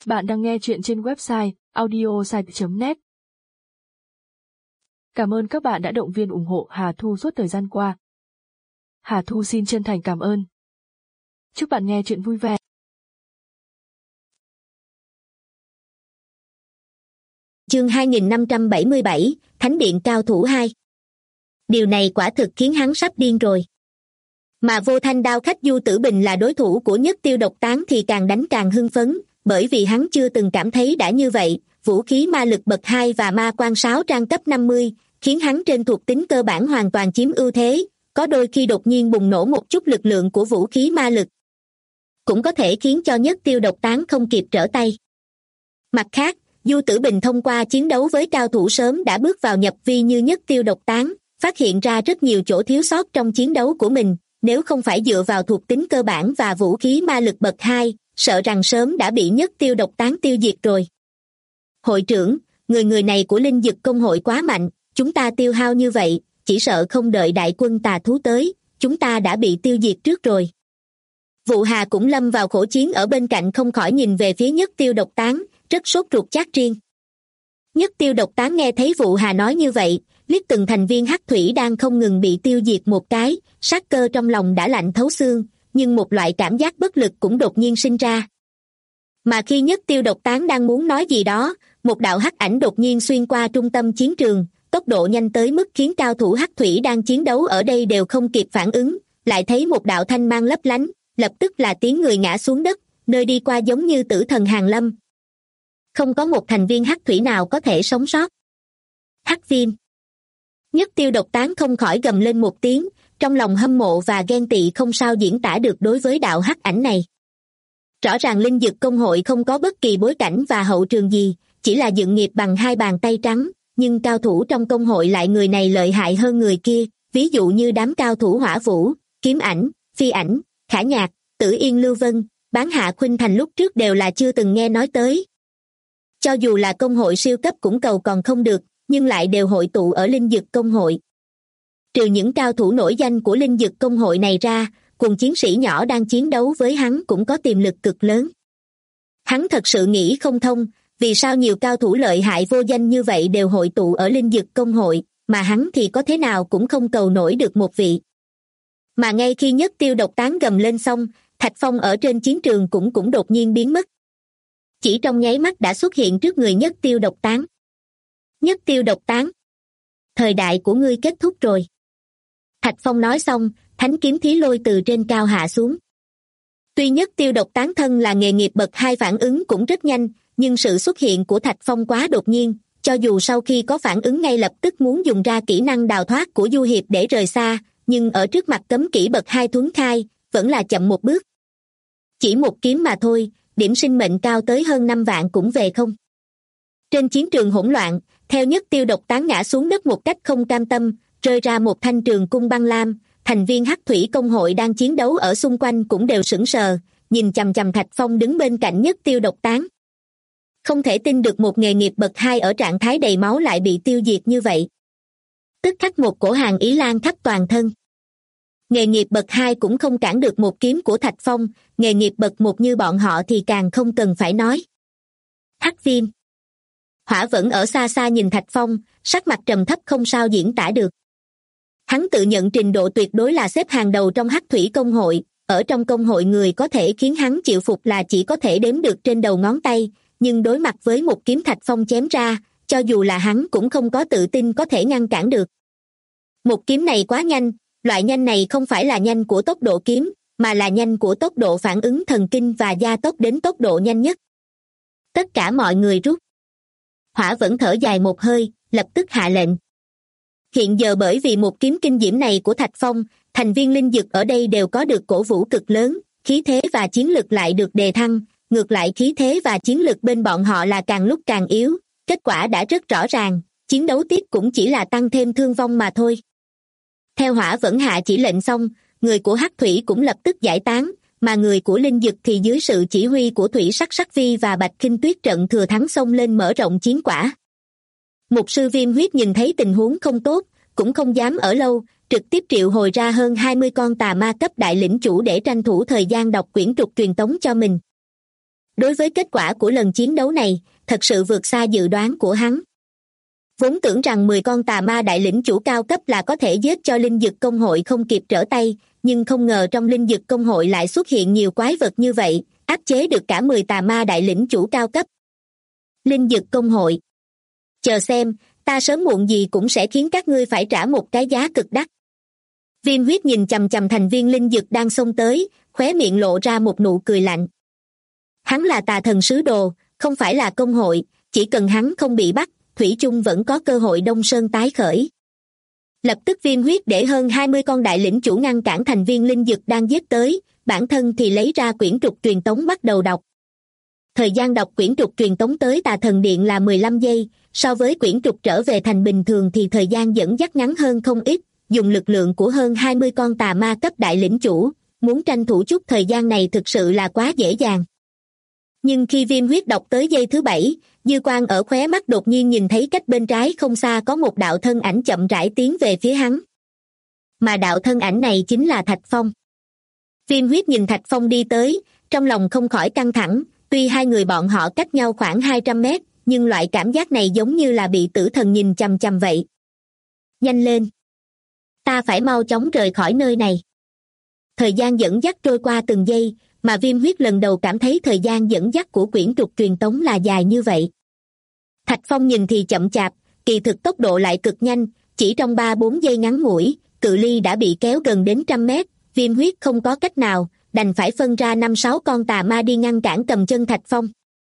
Bạn đang nghe chuyện trên website audiosite.net. Cảm ơn các bạn đã động viên ủng hộ Hà Thu suốt thời gian qua. Hà Thu xin chân thành cảm ơn. Chúc bạn nghe chuyện vui vẻ. Chương 2577, Thánh điện cao thủ 2. Điều này quả thực khiến hắn sắp điên rồi. Mà Vô Thanh Đao khách Du Tử Bình là đối thủ của Nhất Tiêu Độc Tán thì càng đánh càng hưng phấn, bởi vì hắn chưa từng cảm thấy đã như vậy. Vũ khí ma lực bậc 2 và ma quan 6 trang cấp 50, khiến hắn trên thuộc tính cơ bản hoàn toàn chiếm ưu thế, có đôi khi đột nhiên bùng nổ một chút lực lượng của vũ khí ma lực, cũng có thể khiến cho Nhất Tiêu Độc Tán không kịp trở tay. Mặt khác, Du Tử Bình thông qua chiến đấu với cao thủ sớm đã bước vào nhập vi như Nhất Tiêu Độc Tán, phát hiện ra rất nhiều chỗ thiếu sót trong chiến đấu của mình, nếu không phải dựa vào thuộc tính cơ bản và vũ khí ma lực bậc 2, sợ rằng sớm đã bị Nhất Tiêu Độc Tán tiêu diệt rồi. Hội trưởng, người này của Linh Dực Công hội quá mạnh, chúng ta tiêu hao như vậy, chỉ sợ không đợi đại quân tà thú tới, chúng ta đã bị tiêu diệt trước rồi. Vụ Hà cũng lâm vào khổ chiến ở bên cạnh không khỏi nhìn về phía Nhất Tiêu Độc Tán, rất sốt ruột chát riêng. Nhất Tiêu Độc Tán nghe thấy Vụ Hà nói như vậy, liếc từng thành viên hắc thủy đang không ngừng bị tiêu diệt một cái, sát cơ trong lòng đã lạnh thấu xương, nhưng một loại cảm giác bất lực cũng đột nhiên sinh ra. Mà khi Nhất Tiêu Độc Tán đang muốn nói gì đó, một đạo hắc ảnh đột nhiên xuyên qua trung tâm chiến trường, tốc độ nhanh tới mức khiến cao thủ hắc thủy đang chiến đấu ở đây đều không kịp phản ứng, lại thấy một đạo thanh mang lấp lánh, lập tức là tiếng người ngã xuống đất, nơi đi qua giống như tử thần hàng lâm. Không có một thành viên hắc thủy nào có thể sống sót. Hắc viêm. Nhất Tiêu Độc Tán không khỏi gầm lên một tiếng, trong lòng hâm mộ và ghen tị không sao diễn tả được đối với đạo hắc ảnh này. Rõ ràng Linh Dực Công hội không có bất kỳ bối cảnh và hậu trường gì, chỉ là dựng nghiệp bằng hai bàn tay trắng, nhưng cao thủ trong công hội lại người này lợi hại hơn người kia, ví dụ như đám cao thủ Hỏa Vũ, Kiếm Ảnh, Phi Ảnh, Khả Nhạc, Tử Yên Lưu Vân, Bán Hạ Khuynh Thành lúc trước đều là chưa từng nghe nói tới. Cho dù là công hội siêu cấp cũng cầu còn không được, nhưng lại đều hội tụ ở Linh Dực Công hội. Trừ những cao thủ nổi danh của Linh Dực Công hội này ra, cùng chiến sĩ nhỏ đang chiến đấu với hắn cũng có tiềm lực cực lớn. Hắn thật sự nghĩ không thông, vì sao nhiều cao thủ lợi hại vô danh như vậy đều hội tụ ở Linh Dực Công hội, mà hắn thì có thế nào cũng không cầu nổi được một vị. Mà ngay khi Nhất Tiêu Độc Tán gầm lên xong, Thạch Phong ở trên chiến trường cũng đột nhiên biến mất. Chỉ trong nháy mắt đã xuất hiện trước người Nhất Tiêu Độc Tán. Nhất Tiêu Độc Tán, thời đại của ngươi kết thúc rồi. Thạch Phong nói xong, thánh kiếm thí lôi từ trên cao hạ xuống. Tuy Nhất Tiêu Độc Tán thân là nghề nghiệp bậc 2 phản ứng cũng rất nhanh, nhưng sự xuất hiện của Thạch Phong quá đột nhiên, cho dù sau khi có phản ứng ngay lập tức muốn dùng ra kỹ năng đào thoát của Du Hiệp để rời xa, nhưng ở trước mặt cấm kỹ bậc 2 thuấn khai, vẫn là chậm một bước. Chỉ một kiếm mà thôi, điểm sinh mệnh cao tới hơn 5 vạn cũng về không. Trên chiến trường hỗn loạn, theo Nhất Tiêu Độc Tán ngã xuống đất một cách không cam tâm, rơi ra một thanh trường cung băng lam, thành viên hắc thủy công hội đang chiến đấu ở xung quanh cũng đều sững sờ, nhìn chằm chằm Thạch Phong đứng bên cạnh Nhất Tiêu Độc Tán. Không thể tin được một nghề nghiệp bậc 2 ở trạng thái đầy máu lại bị tiêu diệt như vậy. Tức khắc một cổ hàn ý lan khắp toàn thân. Nghề nghiệp bậc 2 cũng không cản được một kiếm của Thạch Phong, nghề nghiệp bậc 1 như bọn họ thì càng không cần phải nói. Hắc viêm. Hỏa vẫn ở xa xa nhìn Thạch Phong, sắc mặt trầm thấp không sao diễn tả được. Hắn tự nhận trình độ tuyệt đối là xếp hàng đầu trong hắc thủy công hội, ở trong công hội người có thể khiến hắn chịu phục là chỉ có thể đếm được trên đầu ngón tay, nhưng đối mặt với một kiếm Thạch Phong chém ra, cho dù là hắn cũng không có tự tin có thể ngăn cản được. Một kiếm này quá nhanh, loại nhanh này không phải là nhanh của tốc độ kiếm, mà là nhanh của tốc độ phản ứng thần kinh và gia tốc đến tốc độ nhanh nhất. Tất cả mọi người rút. Hỏa vẫn thở dài một hơi, lập tức hạ lệnh. Hiện giờ bởi vì một kiếm kinh diễm này của Thạch Phong, thành viên linh dực ở đây đều có được cổ vũ cực lớn, khí thế và chiến lực lại được đề thăng, ngược lại khí thế và chiến lực bên bọn họ là càng lúc càng yếu, kết quả đã rất rõ ràng, chiến đấu tiếp cũng chỉ là tăng thêm thương vong mà thôi. Theo Hỏa vẫn hạ chỉ lệnh xong, người của hắc thủy cũng lập tức giải tán, mà người của linh dực thì dưới sự chỉ huy của Thủy Sắc Sắc Vi và Bạch Khinh Tuyết trận thừa thắng xông lên mở rộng chiến quả. Mục sư Viêm Huyết nhìn thấy tình huống không tốt, cũng không dám ở lâu, trực tiếp triệu hồi ra hơn 20 con tà ma cấp đại lĩnh chủ để tranh thủ thời gian đọc quyển trục truyền tống cho mình. Đối với kết quả của lần chiến đấu này, thật sự vượt xa dự đoán của hắn. Vốn tưởng rằng 10 con tà ma đại lĩnh chủ cao cấp là có thể giết cho linh dực công hội không kịp trở tay, nhưng không ngờ trong linh dực công hội lại xuất hiện nhiều quái vật như vậy, áp chế được cả 10 tà ma đại lĩnh chủ cao cấp. Linh dực công hội. Chờ xem, ta sớm muộn gì cũng sẽ khiến các ngươi phải trả một cái giá cực đắt. Viêm huyết nhìn chằm chằm thành viên linh dực đang xông tới, khóe miệng lộ ra một nụ cười lạnh. Hắn là tà thần sứ đồ, không phải là công hội, chỉ cần hắn không bị bắt, thủy chung vẫn có cơ hội Đông Sơn tái khởi. Lập tức Viêm huyết để hơn 20 con đại lĩnh chủ ngăn cản thành viên linh dực đang giết tới, bản thân thì lấy ra quyển trục truyền tống bắt đầu đọc. Thời gian đọc quyển trục truyền tống tới tà thần điện là 15 giây, so với quyển trục trở về thành bình thường thì thời gian dẫn dắt ngắn hơn không ít, dùng lực lượng của hơn 20 con tà ma cấp đại lĩnh chủ, muốn tranh thủ chút thời gian này thực sự là quá dễ dàng. Nhưng khi Viêm huyết đọc tới giây thứ 7, dư quang ở khóe mắt đột nhiên nhìn thấy cách bên trái không xa có một đạo thân ảnh chậm rãi tiến về phía hắn. Mà đạo thân ảnh này chính là Thạch Phong. Viêm huyết nhìn Thạch Phong đi tới, trong lòng không khỏi căng thẳng, tuy hai người bọn họ cách nhau khoảng 200 mét, nhưng loại cảm giác này giống như là bị tử thần nhìn chằm chằm vậy. Nhanh lên! Ta phải mau chóng rời khỏi nơi này. Thời gian dẫn dắt trôi qua từng giây, mà Viêm huyết lần đầu cảm thấy thời gian dẫn dắt của quyển trục truyền tống là dài như vậy. Thạch Phong nhìn thì chậm chạp, kỳ thực tốc độ lại cực nhanh, chỉ trong 3-4 giây ngắn ngủi, cự ly đã bị kéo gần đến 100 mét, Viêm huyết không có cách nào, đành phải phân ra 5-6 con tà ma đi ngăn cản cầm chân Thạch Phong.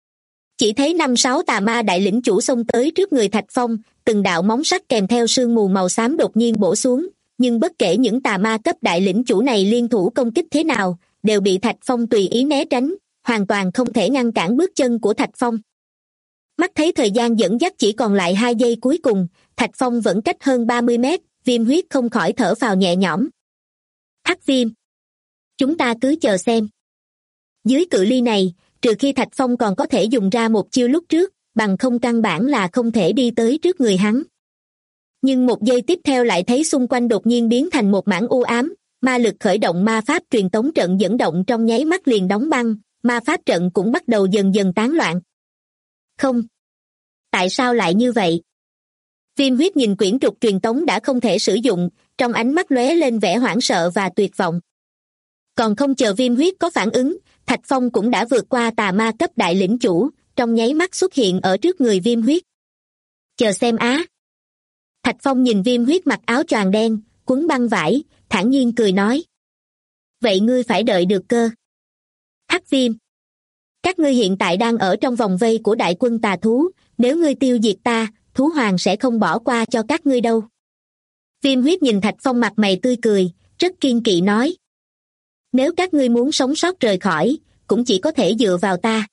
Chỉ thấy 5-6 tà ma đại lĩnh chủ xông tới trước người Thạch Phong, từng đạo móng sắt kèm theo sương mù màu xám đột nhiên bổ xuống, nhưng bất kể những tà ma cấp đại lĩnh chủ này liên thủ công kích thế nào, đều bị Thạch Phong tùy ý né tránh, hoàn toàn không thể ngăn cản bước chân của Thạch Phong. Mắt thấy thời gian dẫn dắt chỉ còn lại 2 giây cuối cùng, Thạch Phong vẫn cách hơn 30 mét, Viêm huyết không khỏi thở phào nhẹ nhõm. Hắc Viêm, chúng ta cứ chờ xem. Dưới cự ly này, trừ khi Thạch Phong còn có thể dùng ra một chiêu lúc trước, bằng không căn bản là không thể đi tới trước người hắn. Nhưng một giây tiếp theo lại thấy xung quanh đột nhiên biến thành một mảng u ám, ma lực khởi động ma pháp truyền tống trận dẫn động trong nháy mắt liền đóng băng, ma pháp trận cũng bắt đầu dần dần tán loạn. Không. Tại sao lại như vậy? Viêm huyết nhìn quyển trục truyền tống đã không thể sử dụng, trong ánh mắt lóe lên vẻ hoảng sợ và tuyệt vọng. Còn không chờ Viêm huyết có phản ứng, Thạch Phong cũng đã vượt qua tà ma cấp đại lĩnh chủ, trong nháy mắt xuất hiện ở trước người Viêm huyết. Chờ xem á. Thạch Phong nhìn Viêm huyết mặc áo choàng đen, quấn băng vải, thản nhiên cười nói. Vậy ngươi phải đợi được cơ. Hắc Viêm. Các ngươi hiện tại đang ở trong vòng vây của đại quân tà thú, nếu ngươi tiêu diệt ta, thú hoàng sẽ không bỏ qua cho các ngươi đâu. Viêm huyết nhìn Thạch Phong mặt mày tươi cười, rất kiên kỵ nói. Nếu các ngươi muốn sống sót rời khỏi, cũng chỉ có thể dựa vào ta.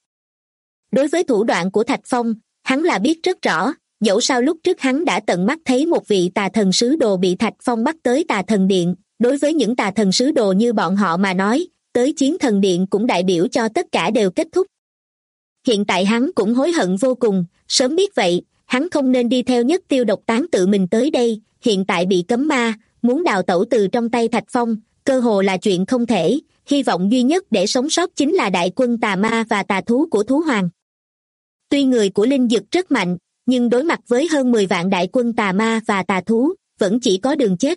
Đối với thủ đoạn của Thạch Phong, hắn là biết rất rõ, dẫu sao lúc trước hắn đã tận mắt thấy một vị tà thần sứ đồ bị Thạch Phong bắt tới tà thần điện, đối với những tà thần sứ đồ như bọn họ mà nói, tới chiến thần điện cũng đại biểu cho tất cả đều kết thúc. Hiện tại hắn cũng hối hận vô cùng, sớm biết vậy, hắn không nên đi theo Nhất Tiêu Độc Tán tự mình tới đây, hiện tại bị cấm ma, muốn đào tẩu từ trong tay Thạch Phong, cơ hồ là chuyện không thể, hy vọng duy nhất để sống sót chính là đại quân tà ma và tà thú của thú hoàng. Tuy người của linh dực rất mạnh, nhưng đối mặt với hơn 10 vạn đại quân tà ma và tà thú, vẫn chỉ có đường chết.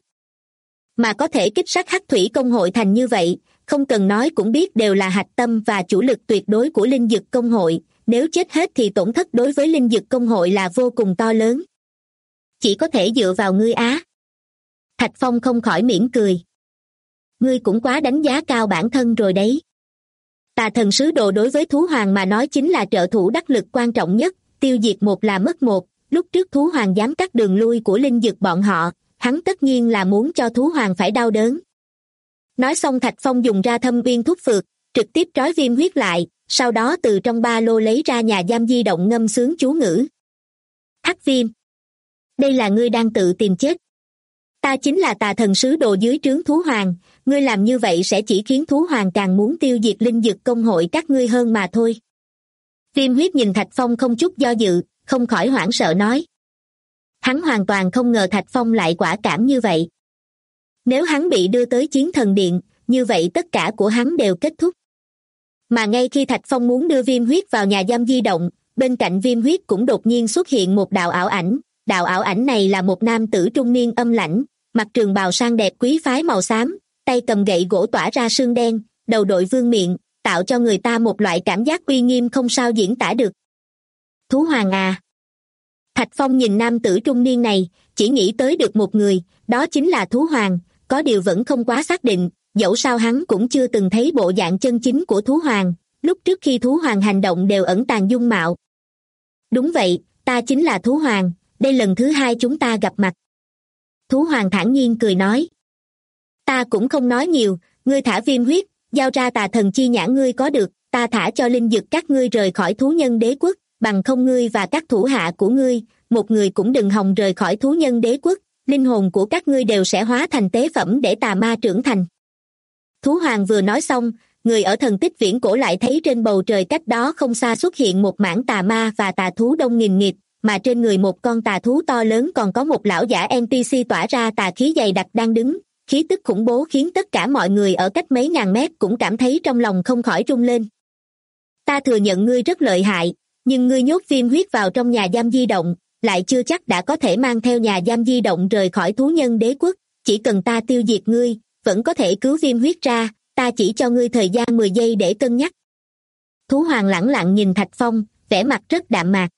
Mà có thể kích sát Hắc Thủy công hội thành như vậy, không cần nói cũng biết đều là hạch tâm và chủ lực tuyệt đối của linh dực công hội, nếu chết hết thì tổn thất đối với linh dực công hội là vô cùng to lớn. Chỉ có thể dựa vào ngươi á. Thạch Phong không khỏi mỉm cười. Ngươi cũng quá đánh giá cao bản thân rồi đấy. Tà thần sứ đồ đối với thú hoàng mà nói chính là trợ thủ đắc lực quan trọng nhất, tiêu diệt một là mất một, lúc trước thú hoàng dám cắt đường lui của linh dực bọn họ, hắn tất nhiên là muốn cho thú hoàng phải đau đớn. Nói xong Thạch Phong dùng ra thâm uyên thuốc phược, trực tiếp trói Viêm huyết lại, sau đó từ trong ba lô lấy ra nhà giam di động ngâm sướng chú ngữ. Hắc Viêm, đây là ngươi đang tự tìm chết. Ta chính là tà thần sứ đồ dưới trướng thú hoàng, ngươi làm như vậy sẽ chỉ khiến thú hoàng càng muốn tiêu diệt linh dực công hội các ngươi hơn mà thôi. Viêm huyết nhìn Thạch Phong không chút do dự, không khỏi hoảng sợ nói. Hắn hoàn toàn không ngờ Thạch Phong lại quả cảm như vậy. Nếu hắn bị đưa tới chiến thần điện, như vậy tất cả của hắn đều kết thúc. Mà ngay khi Thạch Phong muốn đưa Viêm Huyết vào nhà giam di động, bên cạnh Viêm Huyết cũng đột nhiên xuất hiện một đạo ảo ảnh. Đạo ảo ảnh này là một nam tử trung niên âm lãnh, mặc trường bào sang đẹp quý phái màu xám, tay cầm gậy gỗ tỏa ra sương đen, đầu đội vương miện, tạo cho người ta một loại cảm giác uy nghiêm không sao diễn tả được. Thú Hoàng à! Thạch Phong nhìn nam tử trung niên này, chỉ nghĩ tới được một người, đó chính là Thú Hoàng, có điều vẫn không quá xác định, dẫu sao hắn cũng chưa từng thấy bộ dạng chân chính của Thú Hoàng, lúc trước khi Thú Hoàng hành động đều ẩn tàng dung mạo. Đúng vậy, ta chính là Thú Hoàng, đây lần thứ hai chúng ta gặp mặt. Thú Hoàng thản nhiên cười nói. Ta cũng không nói nhiều, ngươi thả Viêm Huyết, giao ra tà thần chi nhãn ngươi có được, ta thả cho linh dực các ngươi rời khỏi thú nhân đế quốc, bằng không ngươi và các thủ hạ của ngươi, một người cũng đừng hòng rời khỏi thú nhân đế quốc, linh hồn của các ngươi đều sẽ hóa thành tế phẩm để tà ma trưởng thành. Thú Hoàng vừa nói xong, người ở thần tích viễn cổ lại thấy trên bầu trời cách đó không xa xuất hiện một mảng tà ma và tà thú đông nghìn nghịt, mà trên người một con tà thú to lớn còn có một lão giả NPC tỏa ra tà khí dày đặc đang đứng, khí tức khủng bố khiến tất cả mọi người ở cách mấy ngàn mét cũng cảm thấy trong lòng không khỏi rung lên. Ta thừa nhận ngươi rất lợi hại, nhưng ngươi nhốt Viêm Huyết vào trong nhà giam di động, lại chưa chắc đã có thể mang theo nhà giam di động rời khỏi thú nhân đế quốc, chỉ cần ta tiêu diệt ngươi, vẫn có thể cứu Viêm Huyết ra, ta chỉ cho ngươi thời gian 10 giây để cân nhắc. Thú Hoàng lẳng lặng nhìn Thạch Phong, vẻ mặt rất đạm mạc.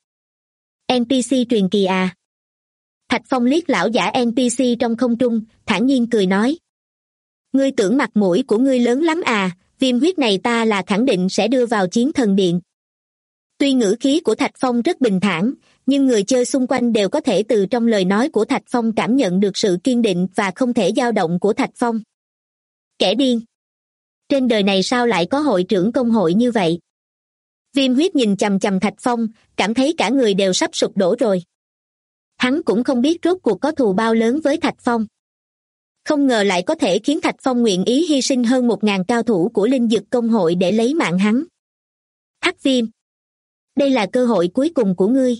NPC truyền kỳ à? Thạch Phong liếc lão giả NPC trong không trung, thản nhiên cười nói. Ngươi tưởng mặt mũi của ngươi lớn lắm à, Viêm Huyết này ta là khẳng định sẽ đưa vào chiến thần điện. Tuy ngữ khí của Thạch Phong rất bình thản, nhưng người chơi xung quanh đều có thể từ trong lời nói của Thạch Phong cảm nhận được sự kiên định và không thể dao động của Thạch Phong. Kẻ điên! Trên đời này sao lại có hội trưởng công hội như vậy? Viêm Huyết nhìn chằm chằm Thạch Phong, cảm thấy cả người đều sắp sụp đổ rồi. Hắn cũng không biết rốt cuộc có thù bao lớn với Thạch Phong. Không ngờ lại có thể khiến Thạch Phong nguyện ý hy sinh hơn 1000 cao thủ của linh dực công hội để lấy mạng hắn. Hắc Viêm! Đây là cơ hội cuối cùng của ngươi.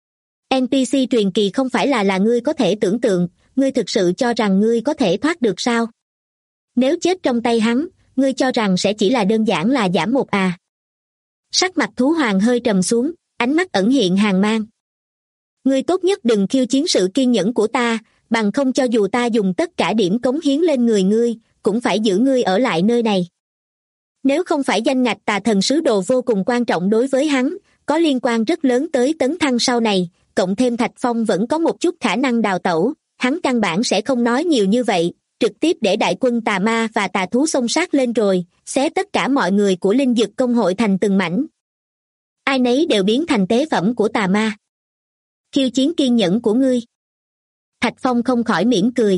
NPC truyền kỳ không phải là ngươi có thể tưởng tượng, ngươi thực sự cho rằng ngươi có thể thoát được sao? Nếu chết trong tay hắn, ngươi cho rằng sẽ chỉ là đơn giản là giảm một à? Sắc mặt Thú Hoàng hơi trầm xuống, ánh mắt ẩn hiện hàn mang. Ngươi tốt nhất đừng khiêu chiến sự kiên nhẫn của ta, bằng không cho dù ta dùng tất cả điểm cống hiến lên người ngươi, cũng phải giữ ngươi ở lại nơi này. Nếu không phải danh ngạch tà thần sứ đồ vô cùng quan trọng đối với hắn, có liên quan rất lớn tới tấn thăng sau này, cộng thêm Thạch Phong vẫn có một chút khả năng đào tẩu, hắn căn bản sẽ không nói nhiều như vậy, trực tiếp để đại quân tà ma và tà thú xông sát lên rồi, xé tất cả mọi người của linh dực công hội thành từng mảnh. Ai nấy đều biến thành tế phẩm của tà ma. Khiêu chiến kiên nhẫn của ngươi. Thạch Phong không khỏi mỉm cười.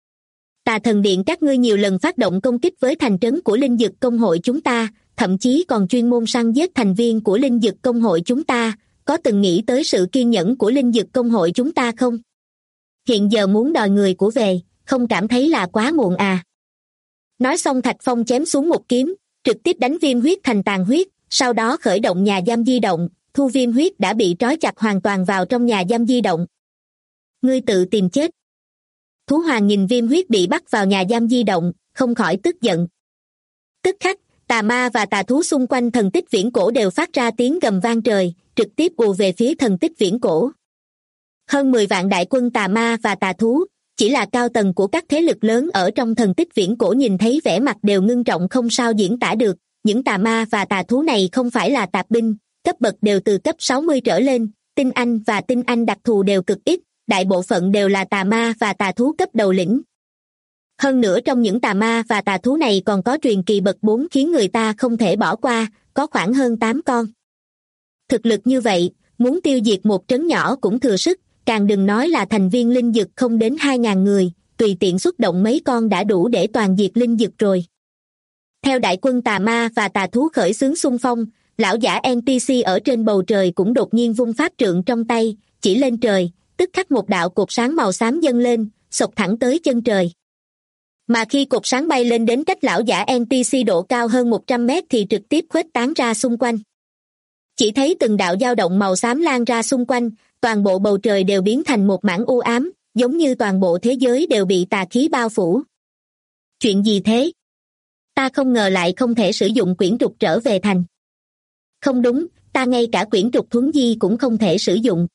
Tà thần điện các ngươi nhiều lần phát động công kích với thành trấn của linh dực công hội chúng ta, thậm chí còn chuyên môn săn giết thành viên của linh dực công hội chúng ta, có từng nghĩ tới sự kiên nhẫn của linh dực công hội chúng ta không? Hiện giờ muốn đòi người của về, không cảm thấy là quá muộn à? Nói xong Thạch Phong chém xuống một kiếm, trực tiếp đánh Viêm Huyết thành tàn huyết, sau đó khởi động nhà giam di động, thu Viêm Huyết đã bị trói chặt hoàn toàn vào trong nhà giam di động. Ngươi tự tìm chết. Thú Hoàng nhìn Viêm Huyết bị bắt vào nhà giam di động, không khỏi tức giận. Tức khắc, tà ma và tà thú xung quanh thần tích viễn cổ đều phát ra tiếng gầm vang trời, trực tiếp ùa về phía thần tích viễn cổ. Hơn 10 vạn đại quân tà ma và tà thú, chỉ là cao tầng của các thế lực lớn ở trong thần tích viễn cổ nhìn thấy vẻ mặt đều ngưng trọng không sao diễn tả được. Những tà ma và tà thú này không phải là tạp binh, cấp bậc đều từ cấp 60 trở lên, tinh anh và tinh anh đặc thù đều cực ít, đại bộ phận đều là tà ma và tà thú cấp đầu lĩnh. Hơn nữa trong những tà ma và tà thú này còn có truyền kỳ bậc 4 khiến người ta không thể bỏ qua, có khoảng hơn 8 con. Thực lực như vậy, muốn tiêu diệt một trấn nhỏ cũng thừa sức, càng đừng nói là thành viên linh dực không đến 2000 người, tùy tiện xuất động mấy con đã đủ để toàn diệt linh dực rồi. Theo đại quân tà ma và tà thú khởi xướng xung phong, lão giả NPC ở trên bầu trời cũng đột nhiên vung pháp trượng trong tay, chỉ lên trời, tức khắc một đạo cột sáng màu xám dâng lên, xộc thẳng tới chân trời. Mà khi cột sáng bay lên đến cách lão giả NPC độ cao hơn 100 mét thì trực tiếp khuếch tán ra xung quanh. Chỉ thấy từng đạo dao động màu xám lan ra xung quanh, toàn bộ bầu trời đều biến thành một mảng u ám, giống như toàn bộ thế giới đều bị tà khí bao phủ. Chuyện gì thế? Ta không ngờ lại không thể sử dụng quyển trục trở về thành. Không đúng, ta ngay cả quyển trục thuấn di cũng không thể sử dụng.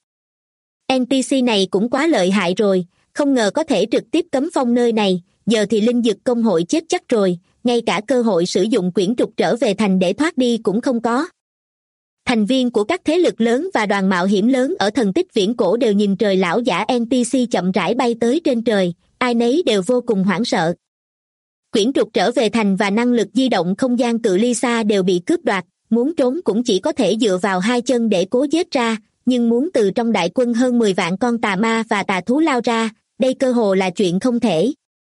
NPC này cũng quá lợi hại rồi, không ngờ có thể trực tiếp cấm phong nơi này, giờ thì linh dực công hội chết chắc rồi, ngay cả cơ hội sử dụng quyển trục trở về thành để thoát đi cũng không có. Thành viên của các thế lực lớn và đoàn mạo hiểm lớn ở thần tích viễn cổ đều nhìn trời lão giả NPC chậm rãi bay tới trên trời, ai nấy đều vô cùng hoảng sợ. Quyển trục trở về thành và năng lực di động không gian cự ly xa đều bị cướp đoạt, muốn trốn cũng chỉ có thể dựa vào hai chân để cố giết ra, nhưng muốn từ trong đại quân hơn 10 vạn con tà ma và tà thú lao ra, đây cơ hồ là chuyện không thể.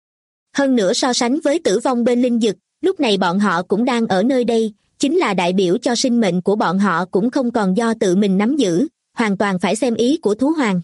Hơn nữa so sánh với tử vong bên linh dực, lúc này bọn họ cũng đang ở nơi đây, chính là đại biểu cho sinh mệnh của bọn họ cũng không còn do tự mình nắm giữ, hoàn toàn phải xem ý của thú hoàng.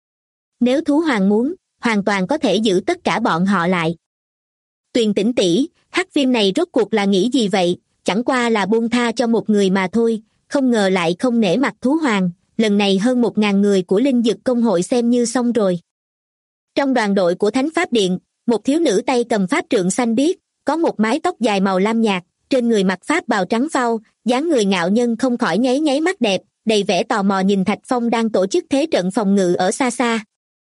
Nếu thú hoàng muốn, hoàn toàn có thể giữ tất cả bọn họ lại. Tuyền Tĩnh tỷ, hắc viêm này rốt cuộc là nghĩ gì vậy, chẳng qua là buông tha cho một người mà thôi, không ngờ lại không nể mặt thú hoàng, lần này hơn 1.000 người của linh dực công hội xem như xong rồi. Trong đoàn đội của Thánh Pháp Điện, một thiếu nữ tay cầm pháp trượng xanh biếc, có một mái tóc dài màu lam nhạt, trên người mặc pháp bào trắng phau, dáng người ngạo nhân không khỏi nháy nháy mắt đẹp, đầy vẻ tò mò nhìn Thạch Phong đang tổ chức thế trận phòng ngự ở xa xa.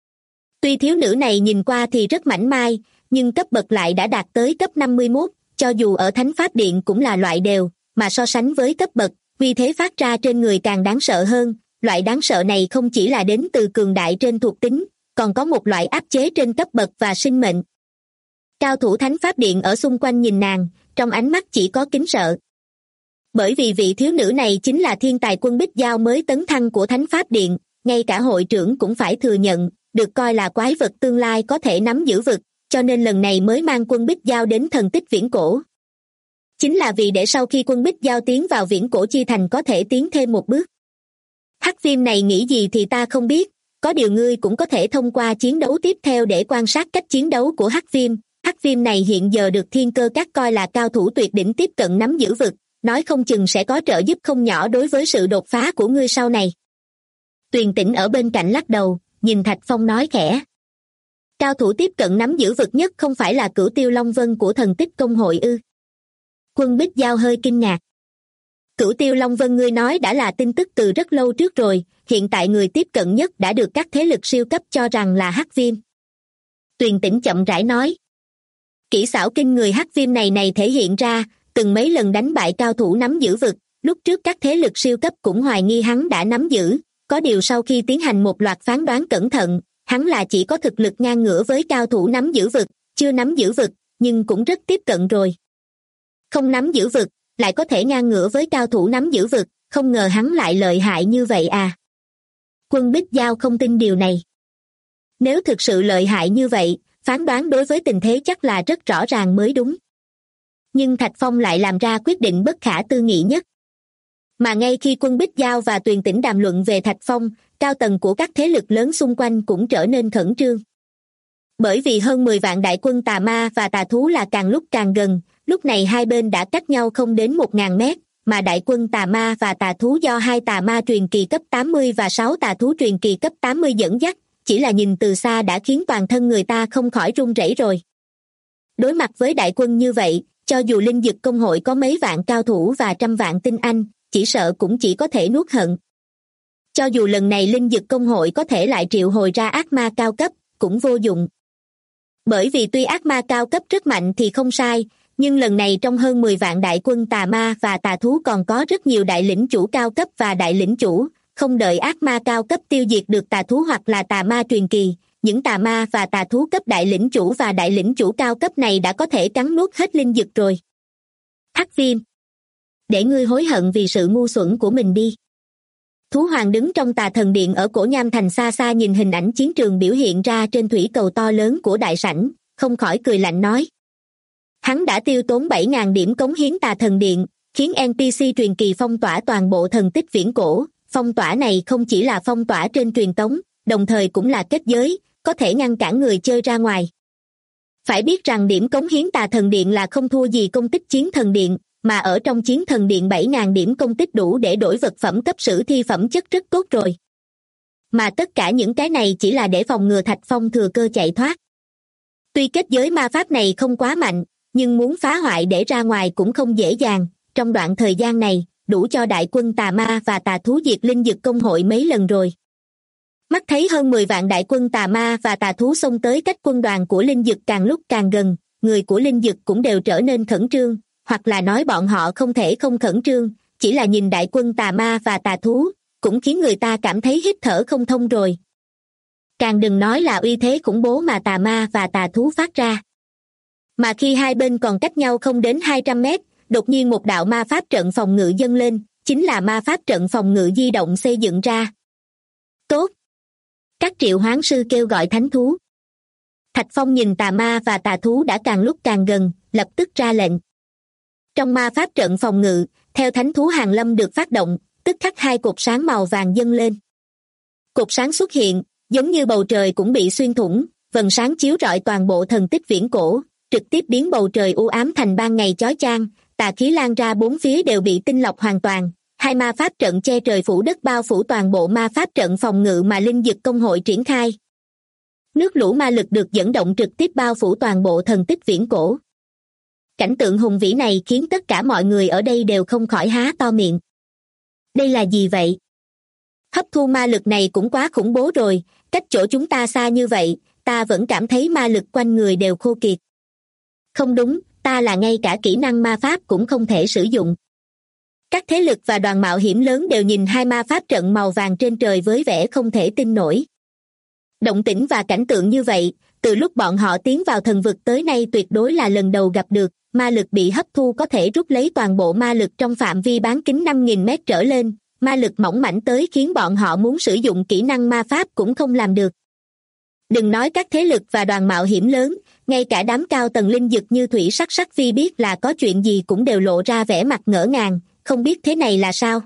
Tuy thiếu nữ này nhìn qua thì rất mảnh mai, nhưng cấp bậc lại đã đạt tới cấp 51, cho dù ở Thánh Pháp Điện cũng là loại đều, mà so sánh với cấp bậc, uy thế phát ra trên người càng đáng sợ hơn, loại đáng sợ này không chỉ là đến từ cường đại trên thuộc tính, còn có một loại áp chế trên cấp bậc và sinh mệnh. Cao thủ Thánh Pháp Điện ở xung quanh nhìn nàng, trong ánh mắt chỉ có kính sợ. Bởi vì vị thiếu nữ này chính là thiên tài quân Bích Giao mới tấn thăng của Thánh Pháp Điện, ngay cả hội trưởng cũng phải thừa nhận, được coi là quái vật tương lai có thể nắm giữ vực, cho nên lần này mới mang quân Bích Giao đến thần tích viễn cổ. Chính là vì để sau khi quân Bích Giao tiến vào viễn cổ chi thành có thể tiến thêm một bước. Hắc viêm này nghĩ gì thì ta không biết, có điều ngươi cũng có thể thông qua chiến đấu tiếp theo để quan sát cách chiến đấu của Hắc viêm. Hắc viêm này hiện giờ được Thiên Cơ Các coi là cao thủ tuyệt đỉnh tiếp cận nắm giữ vực, nói không chừng sẽ có trợ giúp không nhỏ đối với sự đột phá của ngươi sau này. Tuyền Tĩnh ở bên cạnh lắc đầu, nhìn Thạch Phong nói khẽ. Cao thủ tiếp cận nắm giữ vực nhất không phải là Cửu Tiêu Long Vân của thần tích công hội ư? Quân Bích Giao hơi kinh ngạc. Cửu Tiêu Long Vân ngươi nói đã là tin tức từ rất lâu trước rồi, hiện tại người tiếp cận nhất đã được các thế lực siêu cấp cho rằng là Hắc viêm. Tuyền Tĩnh chậm rãi nói. Kỹ xảo kinh người Hắc viêm này thể hiện ra, từng mấy lần đánh bại cao thủ nắm giữ vực, lúc trước các thế lực siêu cấp cũng hoài nghi hắn đã nắm giữ, có điều sau khi tiến hành một loạt phán đoán cẩn thận, hắn là chỉ có thực lực ngang ngửa với cao thủ nắm giữ vực, chưa nắm giữ vực, nhưng cũng rất tiếp cận rồi. Không nắm giữ vực, lại có thể ngang ngửa với cao thủ nắm giữ vực, không ngờ hắn lại lợi hại như vậy à. Quân Bích Giao không tin điều này. Nếu thực sự lợi hại như vậy, phán đoán đối với tình thế chắc là rất rõ ràng mới đúng. Nhưng Thạch Phong lại làm ra quyết định bất khả tư nghị nhất. Mà ngay khi quân Bích Giao và Tuyền Tĩnh đàm luận về Thạch Phong, cao tầng của các thế lực lớn xung quanh cũng trở nên khẩn trương. Bởi vì hơn 10 vạn đại quân tà ma và tà thú là càng lúc càng gần, lúc này hai bên đã cách nhau không đến 1.000 mét, mà đại quân tà ma và tà thú do hai tà ma truyền kỳ cấp 80 và 6 tà thú truyền kỳ cấp 80 dẫn dắt, chỉ là nhìn từ xa đã khiến toàn thân người ta không khỏi run rẩy rồi. Đối mặt với đại quân như vậy, cho dù linh dực công hội có mấy vạn cao thủ và trăm vạn tinh anh, chỉ sợ cũng chỉ có thể nuốt hận. Cho dù lần này linh dực công hội có thể lại triệu hồi ra ác ma cao cấp, cũng vô dụng. Bởi vì tuy ác ma cao cấp rất mạnh thì không sai, nhưng lần này trong hơn 10 vạn đại quân tà ma và tà thú còn có rất nhiều đại lĩnh chủ cao cấp và đại lĩnh chủ, không đợi ác ma cao cấp tiêu diệt được tà thú hoặc là tà ma truyền kỳ, những tà ma và tà thú cấp đại lĩnh chủ và đại lĩnh chủ cao cấp này đã có thể cắn nuốt hết linh dực rồi. Hắc viêm, để ngươi hối hận vì sự ngu xuẩn của mình đi. Thú hoàng đứng trong Tà Thần Điện ở Cổ Nham Thành xa xa nhìn hình ảnh chiến trường biểu hiện ra trên thủy cầu to lớn của đại sảnh, không khỏi cười lạnh nói. Hắn đã tiêu tốn 7.000 điểm cống hiến Tà Thần Điện, khiến NPC truyền kỳ phong tỏa toàn bộ thần tích viễn cổ. Phong tỏa này không chỉ là phong tỏa trên truyền tống, đồng thời cũng là kết giới, có thể ngăn cản người chơi ra ngoài. Phải biết rằng điểm cống hiến Tà Thần Điện là không thua gì công tích Chiến Thần Điện, mà ở trong Chiến Thần Điện 7.000 điểm công tích đủ để đổi vật phẩm cấp sử thi phẩm chất rất tốt rồi. Mà tất cả những cái này chỉ là để phòng ngừa Thạch Phong thừa cơ chạy thoát. Tuy kết giới ma pháp này không quá mạnh, nhưng muốn phá hoại để ra ngoài cũng không dễ dàng. Trong đoạn thời gian này, đủ cho đại quân tà ma và tà thú diệt linh dực công hội mấy lần rồi. Mắt thấy hơn 10 vạn đại quân tà ma và tà thú xông tới, cách quân đoàn của linh dực càng lúc càng gần, người của linh dực cũng đều trở nên khẩn trương, hoặc là nói bọn họ không thể không khẩn trương, chỉ là nhìn đại quân tà ma và tà thú, cũng khiến người ta cảm thấy hít thở không thông rồi. Càng đừng nói là uy thế khủng bố mà tà ma và tà thú phát ra. Mà khi hai bên còn cách nhau không đến 200 mét, đột nhiên một đạo ma pháp trận phòng ngự dâng lên, chính là ma pháp trận phòng ngự di động xây dựng ra. Tốt! Các triệu hoán sư kêu gọi thánh thú. Thạch Phong nhìn tà ma và tà thú đã càng lúc càng gần, lập tức ra lệnh. Trong ma pháp trận phòng ngự, theo thánh thú hàng lâm được phát động, tức khắc hai cột sáng màu vàng dâng lên. Cột sáng xuất hiện, giống như bầu trời cũng bị xuyên thủng, vầng sáng chiếu rọi toàn bộ thần tích viễn cổ, trực tiếp biến bầu trời u ám thành ban ngày chói chang, tà khí lan ra bốn phía đều bị tinh lọc hoàn toàn. Hai ma pháp trận che trời phủ đất bao phủ toàn bộ ma pháp trận phòng ngự mà linh dực công hội triển khai. Nước lũ ma lực được dẫn động trực tiếp bao phủ toàn bộ thần tích viễn cổ. Cảnh tượng hùng vĩ này khiến tất cả mọi người ở đây đều không khỏi há to miệng. Đây là gì vậy? Hấp thu ma lực này cũng quá khủng bố rồi, cách chỗ chúng ta xa như vậy, ta vẫn cảm thấy ma lực quanh người đều khô kiệt. Không đúng, ta là ngay cả kỹ năng ma pháp cũng không thể sử dụng. Các thế lực và đoàn mạo hiểm lớn đều nhìn hai ma pháp trận màu vàng trên trời với vẻ không thể tin nổi. Động tĩnh và cảnh tượng như vậy, từ lúc bọn họ tiến vào thần vực tới nay tuyệt đối là lần đầu gặp được. Ma lực bị hấp thu có thể rút lấy toàn bộ ma lực trong phạm vi bán kính 5.000 mét trở lên, ma lực mỏng mảnh tới khiến bọn họ muốn sử dụng kỹ năng ma pháp cũng không làm được. Đừng nói các thế lực và đoàn mạo hiểm lớn, ngay cả đám cao tầng linh dực như Thủy Sắc Sắc Phi biết là có chuyện gì cũng đều lộ ra vẻ mặt ngỡ ngàng, không biết thế này là sao.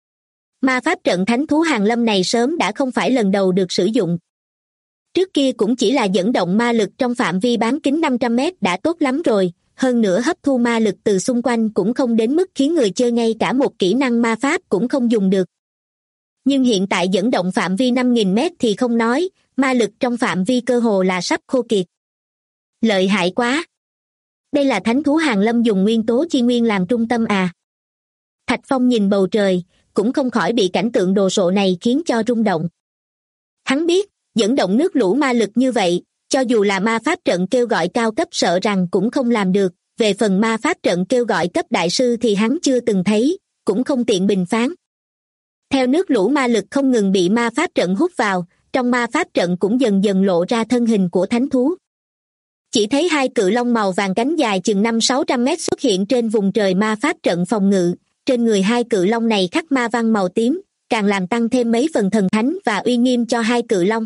Ma pháp trận thánh thú hàng lâm này sớm đã không phải lần đầu được sử dụng. Trước kia cũng chỉ là dẫn động ma lực trong phạm vi bán kính 500 mét đã tốt lắm rồi, hơn nữa hấp thu ma lực từ xung quanh cũng không đến mức khiến người chơi ngay cả một kỹ năng ma pháp cũng không dùng được. Nhưng hiện tại dẫn động phạm vi 5.000 mét thì không nói, ma lực trong phạm vi cơ hồ là sắp khô kiệt. Lợi hại quá! Đây là thánh thú hàng lâm dùng nguyên tố chi nguyên làm trung tâm à? Thạch Phong nhìn bầu trời, cũng không khỏi bị cảnh tượng đồ sộ này khiến cho rung động. Hắn biết, dẫn động nước lũ ma lực như vậy, cho dù là ma pháp trận kêu gọi cao cấp sợ rằng cũng không làm được, về phần ma pháp trận kêu gọi cấp đại sư thì hắn chưa từng thấy, cũng không tiện bình phán. Theo nước lũ ma lực không ngừng bị ma pháp trận hút vào, trong ma pháp trận cũng dần dần lộ ra thân hình của thánh thú. Chỉ thấy hai cự long màu vàng cánh dài chừng 500-600 mét xuất hiện trên vùng trời ma pháp trận phòng ngự, trên người hai cự long này khắc ma văn màu tím, càng làm tăng thêm mấy phần thần thánh và uy nghiêm cho hai cự long.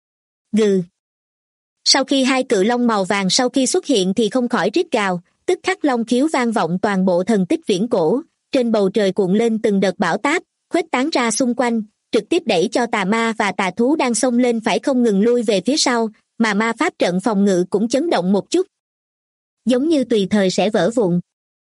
Gừ. Sau khi hai cự long màu vàng sau khi xuất hiện thì không khỏi rít gào, tức khắc long khiếu vang vọng toàn bộ thần tích viễn cổ, trên bầu trời cuộn lên từng đợt bão táp, khuếch tán ra xung quanh, trực tiếp đẩy cho tà ma và tà thú đang xông lên phải không ngừng lui về phía sau, mà ma pháp trận phòng ngự cũng chấn động một chút. Giống như tùy thời sẽ vỡ vụn.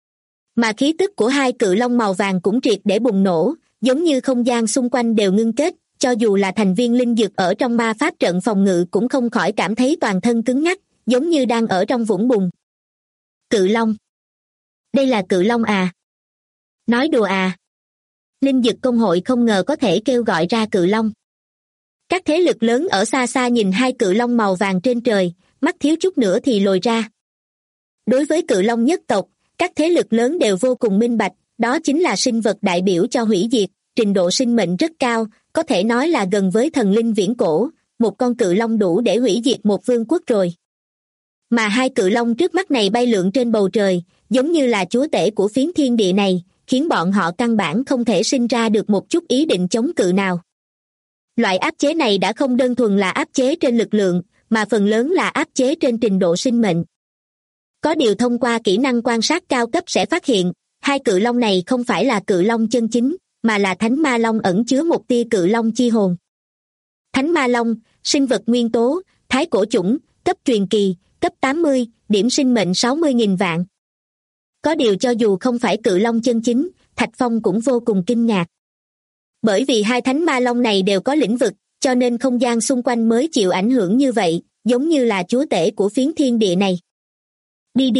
Mà khí tức của hai cự long màu vàng cũng triệt để bùng nổ, giống như không gian xung quanh đều ngưng kết, cho dù là thành viên linh dược ở trong ma pháp trận phòng ngự cũng không khỏi cảm thấy toàn thân cứng ngắc, giống như đang ở trong vũng bùn. Cự long. Đây là cự long à? Nói đùa à? Linh dược công hội không ngờ có thể kêu gọi ra cự long. Các thế lực lớn ở xa xa nhìn hai cự long màu vàng trên trời, mắt thiếu chút nữa thì lồi ra. Đối với cự long nhất tộc, các thế lực lớn đều vô cùng minh bạch, đó chính là sinh vật đại biểu cho hủy diệt, trình độ sinh mệnh rất cao, có thể nói là gần với thần linh viễn cổ, một con cự long đủ để hủy diệt một vương quốc rồi. Mà hai cự long trước mắt này bay lượn trên bầu trời, giống như là chúa tể của phiến thiên địa này, khiến bọn họ căn bản không thể sinh ra được một chút ý định chống cự nào. Loại áp chế này đã không đơn thuần là áp chế trên lực lượng, mà phần lớn là áp chế trên trình độ sinh mệnh. Có điều thông qua kỹ năng quan sát cao cấp sẽ phát hiện, hai cự long này không phải là cự long chân chính, mà là thánh ma long ẩn chứa một tia cự long chi hồn. Thánh ma long, sinh vật nguyên tố, thái cổ chủng, cấp truyền kỳ, cấp 80, điểm sinh mệnh 60.000 vạn. Có điều cho dù không phải cự long chân chính, Thạch Phong cũng vô cùng kinh ngạc. Bởi vì hai thánh ma long này đều có lĩnh vực, cho nên không gian xung quanh mới chịu ảnh hưởng như vậy, giống như là chúa tể của phiến thiên địa này. Đi đi,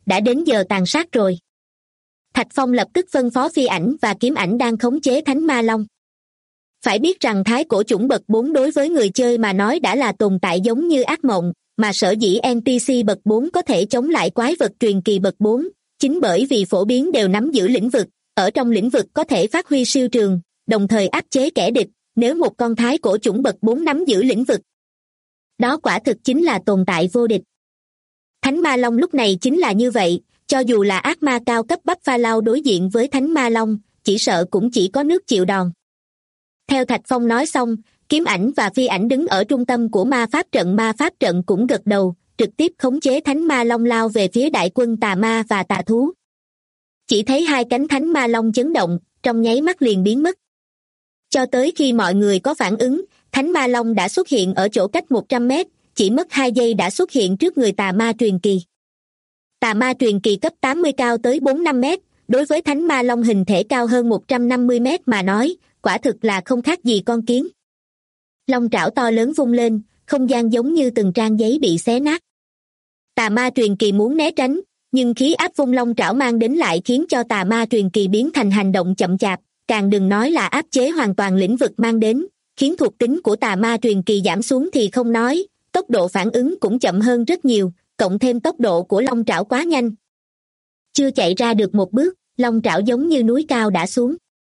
đã đến giờ tàn sát rồi. Thạch Phong lập tức phân phó Phi Ảnh và Kiếm Ảnh đang khống chế Thánh Ma Long. Phải biết rằng thái cổ chủng bậc 4 đối với người chơi mà nói đã là tồn tại giống như ác mộng, mà sở dĩ NPC bậc 4 có thể chống lại quái vật truyền kỳ bậc 4, chính bởi vì phổ biến đều nắm giữ lĩnh vực, ở trong lĩnh vực có thể phát huy siêu trường, đồng thời áp chế kẻ địch. Nếu một con thái cổ chủng bậc 4 nắm giữ lĩnh vực, đó quả thực chính là tồn tại vô địch. Thánh Ma Long lúc này chính là như vậy, cho dù là ác ma cao cấp Buffalo đối diện với Thánh Ma Long, chỉ sợ cũng chỉ có nước chịu đòn. Theo Thạch Phong nói xong, Kiếm Ảnh và Phi Ảnh đứng ở trung tâm của ma pháp trận cũng gật đầu, trực tiếp khống chế Thánh Ma Long lao về phía đại quân tà ma và tà thú. Chỉ thấy hai cánh Thánh Ma Long chấn động, trong nháy mắt liền biến mất. Cho tới khi mọi người có phản ứng, Thánh Ma Long đã xuất hiện ở chỗ cách 100 mét, chỉ mất 2 giây đã xuất hiện trước người tà ma truyền kỳ. Tà ma truyền kỳ cấp 80 cao tới 4-5 mét, đối với Thánh Ma Long hình thể cao hơn 150 mét mà nói, quả thực là không khác gì con kiến. Long trảo to lớn vung lên, không gian giống như từng trang giấy bị xé nát. Tà ma truyền kỳ muốn né tránh, nhưng khí áp vung long trảo mang đến lại khiến cho tà ma truyền kỳ biến thành hành động chậm chạp, càng đừng nói là áp chế hoàn toàn lĩnh vực mang đến, khiến thuộc tính của tà ma truyền kỳ giảm xuống thì không nói, tốc độ phản ứng cũng chậm hơn rất nhiều, cộng thêm tốc độ của long trảo quá nhanh. Chưa chạy ra được một bước, long trảo giống như núi cao đã xuống.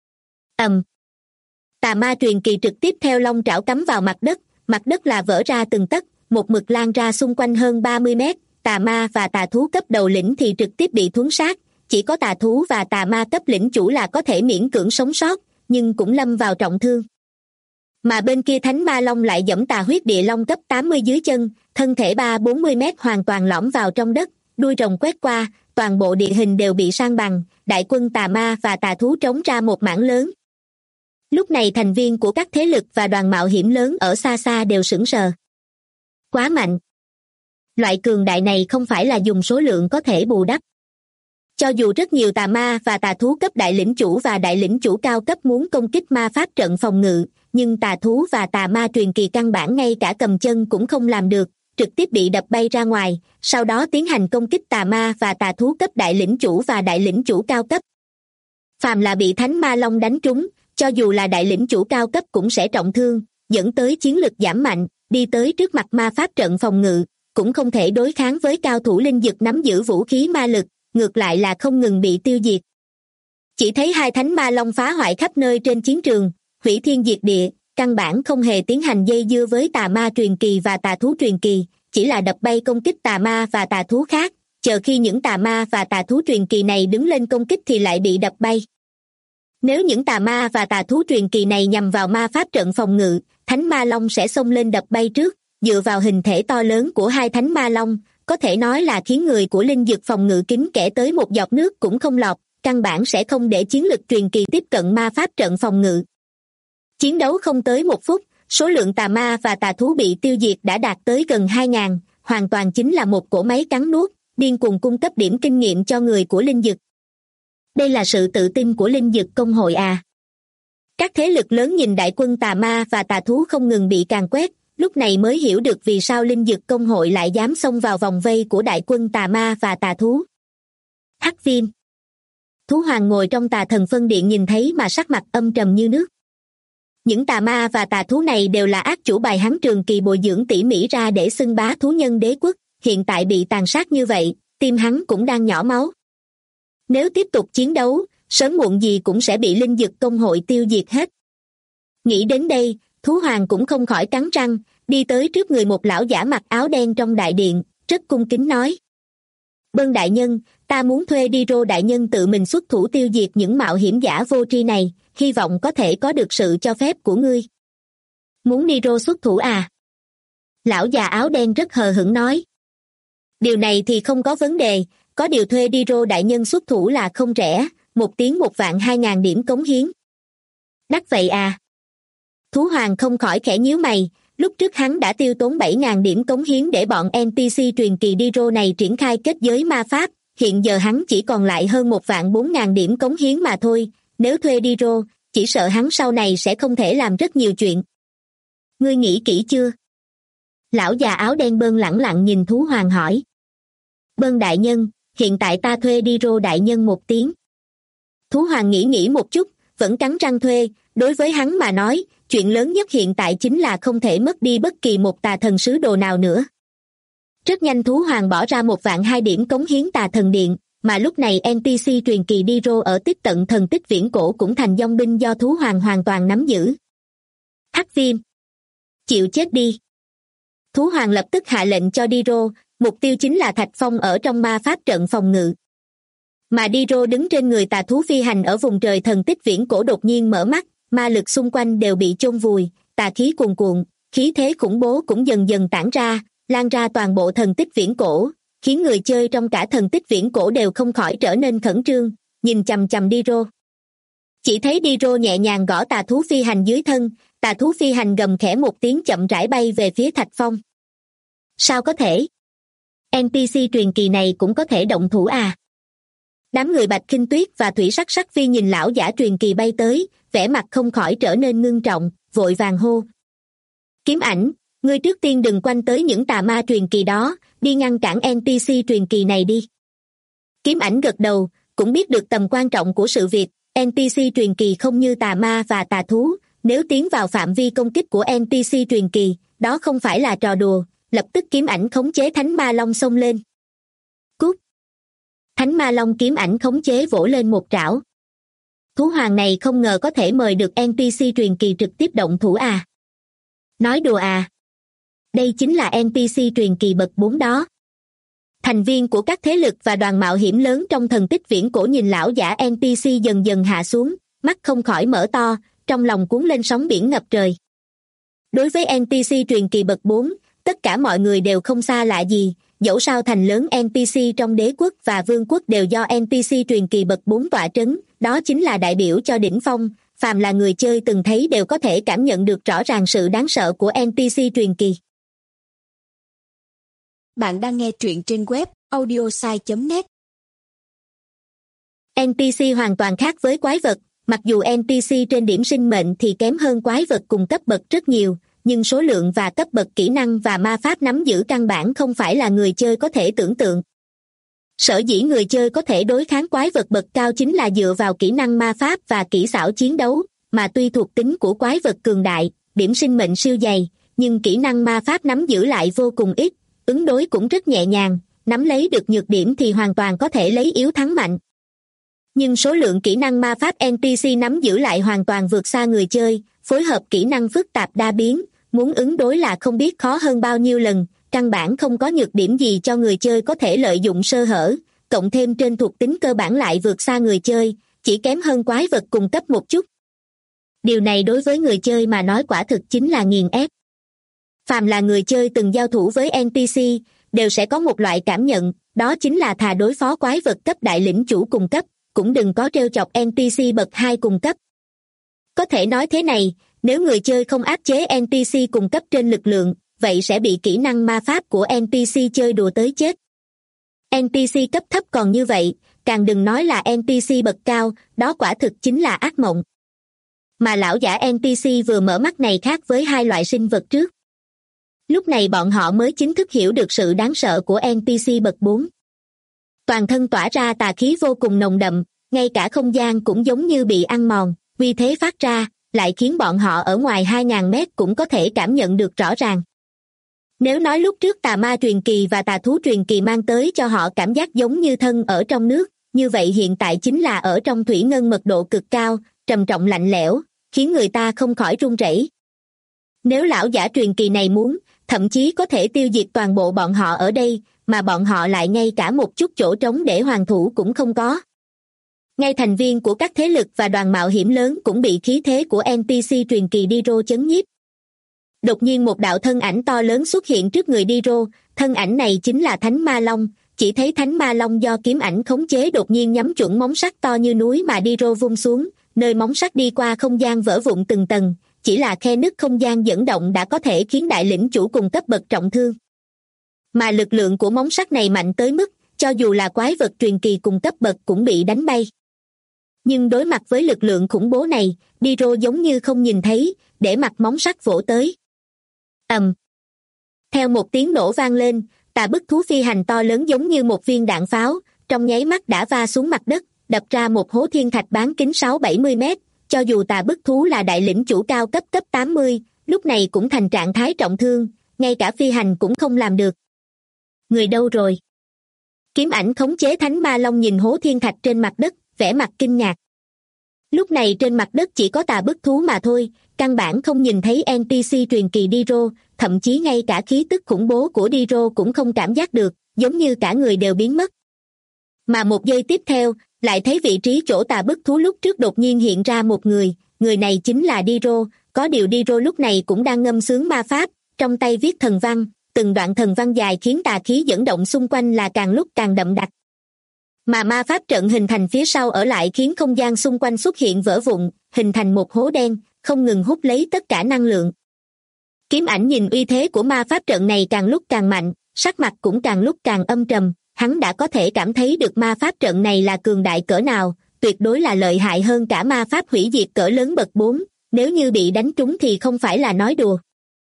Tà ma truyền kỳ trực tiếp theo long trảo cắm vào mặt đất là vỡ ra từng tấc, một mực lan ra xung quanh hơn 30 mét, tà ma và tà thú cấp đầu lĩnh thì trực tiếp bị thuấn sát, chỉ có tà thú và tà ma cấp lĩnh chủ là có thể miễn cưỡng sống sót, nhưng cũng lâm vào trọng thương. Mà bên kia Thánh Ma Long lại giẫm tà huyết địa long cấp 80 dưới chân, thân thể 30-40 mét hoàn toàn lõm vào trong đất, đuôi rồng quét qua, toàn bộ địa hình đều bị san bằng, đại quân tà ma và tà thú trống ra một mảng lớn. Lúc này thành viên của các thế lực và đoàn mạo hiểm lớn ở xa xa đều sững sờ. Quá mạnh. Loại cường đại này không phải là dùng số lượng có thể bù đắp. Cho dù rất nhiều tà ma và tà thú cấp đại lĩnh chủ và đại lĩnh chủ cao cấp muốn công kích ma pháp trận phòng ngự, nhưng tà thú và tà ma truyền kỳ căn bản ngay cả cầm chân cũng không làm được, trực tiếp bị đập bay ra ngoài, sau đó tiến hành công kích tà ma và tà thú cấp đại lĩnh chủ và đại lĩnh chủ cao cấp. Phàm là bị Thánh Ma Long đánh trúng, cho dù là đại lĩnh chủ cao cấp cũng sẽ trọng thương, dẫn tới chiến lực giảm mạnh, đi tới trước mặt ma pháp trận phòng ngự, cũng không thể đối kháng với cao thủ linh dực nắm giữ vũ khí ma lực, ngược lại là không ngừng bị tiêu diệt. Chỉ thấy hai Thánh Ma Long phá hoại khắp nơi trên chiến trường, hủy thiên diệt địa, căn bản không hề tiến hành dây dưa với tà ma truyền kỳ và tà thú truyền kỳ, chỉ là đập bay công kích tà ma và tà thú khác, chờ khi những tà ma và tà thú truyền kỳ này đứng lên công kích thì lại bị đập bay. Nếu những tà ma và tà thú truyền kỳ này nhằm vào ma pháp trận phòng ngự, Thánh Ma Long sẽ xông lên đập bay trước, dựa vào hình thể to lớn của hai Thánh Ma Long, có thể nói là khiến người của linh dực phòng ngự kín kẽ tới một giọt nước cũng không lọt, căn bản sẽ không để chiến lực truyền kỳ tiếp cận ma pháp trận phòng ngự. Chiến đấu không tới 1 phút, số lượng tà ma và tà thú bị tiêu diệt đã đạt tới gần 2.000, hoàn toàn chính là một cỗ máy cắn nuốt, điên cuồng cung cấp điểm kinh nghiệm cho người của linh dực. Đây là sự tự tin của linh dực công hội à? Các thế lực lớn nhìn đại quân tà ma và tà thú không ngừng bị càn quét, lúc này mới hiểu được vì sao linh dực công hội lại dám xông vào vòng vây của đại quân tà ma và tà thú. Hắc Viêm. Thú Hoàng ngồi trong Tà Thần Phân Điện nhìn thấy mà sắc mặt âm trầm như nước. Những tà ma và tà thú này đều là ác chủ bài hắn trường kỳ bồi dưỡng tỉ mỉ ra để xưng bá thú nhân đế quốc, hiện tại bị tàn sát như vậy, tim hắn cũng đang nhỏ máu. Nếu tiếp tục chiến đấu, sớm muộn gì cũng sẽ bị linh dực công hội tiêu diệt hết. Nghĩ đến đây, Thú Hoàng cũng không khỏi cắn răng, đi tới trước người một lão giả mặc áo đen trong đại điện, rất cung kính nói. Bân đại nhân, ta muốn thuê Đi-rô đại nhân tự mình xuất thủ tiêu diệt những mạo hiểm giả vô tri này, hy vọng có thể có được sự cho phép của ngươi. Muốn Đi-rô xuất thủ à? Lão già áo đen rất hờ hững nói. Điều này thì không có vấn đề, có điều thuê Đi-rô đại nhân xuất thủ là không rẻ, 1 tiếng 1.200.000 điểm cống hiến. Đắt vậy à? Thú Hoàng không khỏi khẽ nhíu mày, lúc trước hắn đã tiêu tốn 7.000 điểm cống hiến để bọn NPC truyền kỳ Đi-rô này triển khai kết giới ma pháp, hiện giờ hắn chỉ còn lại hơn 1.400.000 điểm cống hiến mà thôi, nếu thuê Đi-rô, chỉ sợ hắn sau này sẽ không thể làm rất nhiều chuyện. Ngươi nghĩ kỹ chưa? Lão già áo đen Bân lẳng lặng nhìn Thú Hoàng hỏi. Bân đại nhân, hiện tại ta thuê Diro đại nhân một tiếng. Thú hoàng nghĩ một chút, vẫn cắn răng thuê. Đối với hắn mà nói, chuyện lớn nhất hiện tại chính là không thể mất đi bất kỳ một tà thần sứ đồ nào nữa. Rất nhanh thú hoàng bỏ ra 1.200.000 điểm cống hiến tà thần điện, mà lúc này NPC truyền kỳ Diro ở tích tận thần tích viễn cổ cũng thành dòng binh do thú hoàng hoàn toàn nắm giữ. Hắc viêm, chịu chết đi. Thú hoàng lập tức hạ lệnh cho Diro, mục tiêu chính là thạch phong ở trong ma pháp trận phòng ngự. Mà Diro đứng trên người tà thú phi hành ở vùng trời thần tích viễn cổ đột nhiên mở mắt, ma lực xung quanh đều bị chôn vùi, tà khí cuồn cuộn, khí thế khủng bố cũng dần dần tản ra, lan ra toàn bộ thần tích viễn cổ, khiến người chơi trong cả thần tích viễn cổ đều không khỏi trở nên khẩn trương, nhìn chằm chằm Diro. Chỉ thấy Diro nhẹ nhàng gõ tà thú phi hành dưới thân, tà thú phi hành gầm khẽ một tiếng chậm rãi bay về phía thạch phong. Sao có thể? NPC truyền kỳ này cũng có thể động thủ à? Đám người Bạch Khinh Tuyết và Thủy Sắc Sắc Phi nhìn lão giả truyền kỳ bay tới, vẻ mặt không khỏi trở nên ngưng trọng, vội vàng hô. Kiếm Ảnh, ngươi trước tiên đừng quanh tới những tà ma truyền kỳ đó, đi ngăn cản NPC truyền kỳ này đi. Kiếm Ảnh gật đầu, cũng biết được tầm quan trọng của sự việc, NPC truyền kỳ không như tà ma và tà thú, nếu tiến vào phạm vi công kích của NPC truyền kỳ, đó không phải là trò đùa, lập tức Kiếm Ảnh khống chế Thánh Ma Long xông lên. Cút! Thánh Ma Long Kiếm Ảnh khống chế vỗ lên một trảo. Thú hoàng này không ngờ có thể mời được NPC truyền kỳ trực tiếp động thủ à? Nói đùa à? Đây chính là NPC truyền kỳ bậc 4 đó. Thành viên của các thế lực và đoàn mạo hiểm lớn trong thần tích viễn cổ nhìn lão giả NPC dần dần hạ xuống, mắt không khỏi mở to, trong lòng cuốn lên sóng biển ngập trời. Đối với NPC truyền kỳ bậc 4, tất cả mọi người đều không xa lạ gì, dẫu sao thành lớn NPC trong đế quốc và vương quốc đều do NPC truyền kỳ bậc 4 tọa trấn, đó chính là đại biểu cho đỉnh phong, phàm là người chơi từng thấy đều có thể cảm nhận được rõ ràng sự đáng sợ của NPC truyền kỳ. Bạn đang nghe truyện trên web audiosai.net. NPC hoàn toàn khác với quái vật, mặc dù NPC trên điểm sinh mệnh thì kém hơn quái vật cùng cấp bậc rất nhiều, nhưng số lượng và cấp bậc kỹ năng và ma pháp nắm giữ căn bản không phải là người chơi có thể tưởng tượng. Sở dĩ người chơi có thể đối kháng quái vật bậc cao chính là dựa vào kỹ năng ma pháp và kỹ xảo chiến đấu, mà tuy thuộc tính của quái vật cường đại, điểm sinh mệnh siêu dày, nhưng kỹ năng ma pháp nắm giữ lại vô cùng ít, ứng đối cũng rất nhẹ nhàng, nắm lấy được nhược điểm thì hoàn toàn có thể lấy yếu thắng mạnh. Nhưng số lượng kỹ năng ma pháp NPC nắm giữ lại hoàn toàn vượt xa người chơi, phối hợp kỹ năng phức tạp đa biến, muốn ứng đối là không biết khó hơn bao nhiêu lần, căn bản không có nhược điểm gì cho người chơi có thể lợi dụng sơ hở, cộng thêm trên thuộc tính cơ bản lại vượt xa người chơi, chỉ kém hơn quái vật cùng cấp một chút. Điều này đối với người chơi mà nói quả thực chính là nghiền ép. Phàm là người chơi từng giao thủ với NPC, đều sẽ có một loại cảm nhận, đó chính là thà đối phó quái vật cấp đại lĩnh chủ cùng cấp, cũng đừng có trêu chọc NPC bậc 2 cùng cấp. Có thể nói thế này, nếu người chơi không áp chế NPC cùng cấp trên lực lượng, vậy sẽ bị kỹ năng ma pháp của NPC chơi đùa tới chết. NPC cấp thấp còn như vậy, càng đừng nói là NPC bậc cao, đó quả thực chính là ác mộng. Mà lão giả NPC vừa mở mắt này khác với hai loại sinh vật trước. Lúc này bọn họ mới chính thức hiểu được sự đáng sợ của NPC bậc 4. Toàn thân tỏa ra tà khí vô cùng nồng đậm, ngay cả không gian cũng giống như bị ăn mòn, uy thế phát ra, lại khiến bọn họ ở ngoài 2.000 mét cũng có thể cảm nhận được rõ ràng. Nếu nói lúc trước tà ma truyền kỳ và tà thú truyền kỳ mang tới cho họ cảm giác giống như thân ở trong nước, như vậy hiện tại chính là ở trong thủy ngân mật độ cực cao, trầm trọng lạnh lẽo, khiến người ta không khỏi run rẩy. Nếu lão giả truyền kỳ này muốn, thậm chí có thể tiêu diệt toàn bộ bọn họ ở đây, mà bọn họ lại ngay cả một chút chỗ trống để hoàn thủ cũng không có. Ngay thành viên của các thế lực và đoàn mạo hiểm lớn cũng bị khí thế của NPC truyền kỳ Diro chấn nhiếp. Đột nhiên một đạo thân ảnh to lớn xuất hiện trước người Diro, thân ảnh này chính là Thánh Ma Long, chỉ thấy Thánh Ma Long do kiếm ảnh khống chế đột nhiên nhắm chuẩn móng sắt to như núi mà Diro vung xuống, nơi móng sắt đi qua không gian vỡ vụn từng tầng, chỉ là khe nứt không gian dẫn động đã có thể khiến đại lĩnh chủ cùng cấp bậc trọng thương. Mà lực lượng của móng sắt này mạnh tới mức, cho dù là quái vật truyền kỳ cùng cấp bậc cũng bị đánh bay. Nhưng đối mặt với lực lượng khủng bố này, Diro giống như không nhìn thấy, để mặt móng sắt vỗ tới. Theo một tiếng nổ vang lên, tà bức thú phi hành to lớn giống như một viên đạn pháo, trong nháy mắt đã va xuống mặt đất, đập ra một hố thiên thạch bán kính 6-70 mét. Cho dù Tà Bức Thú là đại lĩnh chủ cao cấp 80, lúc này cũng thành trạng thái trọng thương, ngay cả phi hành cũng không làm được. Người đâu rồi? Kiếm Ảnh khống chế Thánh Ma Long nhìn hố thiên thạch trên mặt đất, vẻ mặt kinh ngạc. Lúc này trên mặt đất chỉ có Tà Bức Thú mà thôi, căn bản không nhìn thấy NPC truyền kỳ Diro, thậm chí ngay cả khí tức khủng bố của Diro cũng không cảm giác được, giống như cả người đều biến mất. Mà một giây tiếp theo, lại thấy vị trí chỗ Tà Bức Thú lúc trước đột nhiên hiện ra một người này chính là Diro, có điều Diro lúc này cũng đang ngâm sướng ma pháp, trong tay viết thần văn, từng đoạn thần văn dài khiến tà khí dẫn động xung quanh là càng lúc càng đậm đặc. Mà ma pháp trận hình thành phía sau ở lại khiến không gian xung quanh xuất hiện vỡ vụn, hình thành một hố đen, không ngừng hút lấy tất cả năng lượng. Kiếm Ảnh nhìn uy thế của ma pháp trận này càng lúc càng mạnh, sắc mặt cũng càng lúc càng âm trầm, hắn đã có thể cảm thấy được ma pháp trận này là cường đại cỡ nào, tuyệt đối là lợi hại hơn cả ma pháp hủy diệt cỡ lớn bậc 4, nếu như bị đánh trúng thì không phải là nói đùa.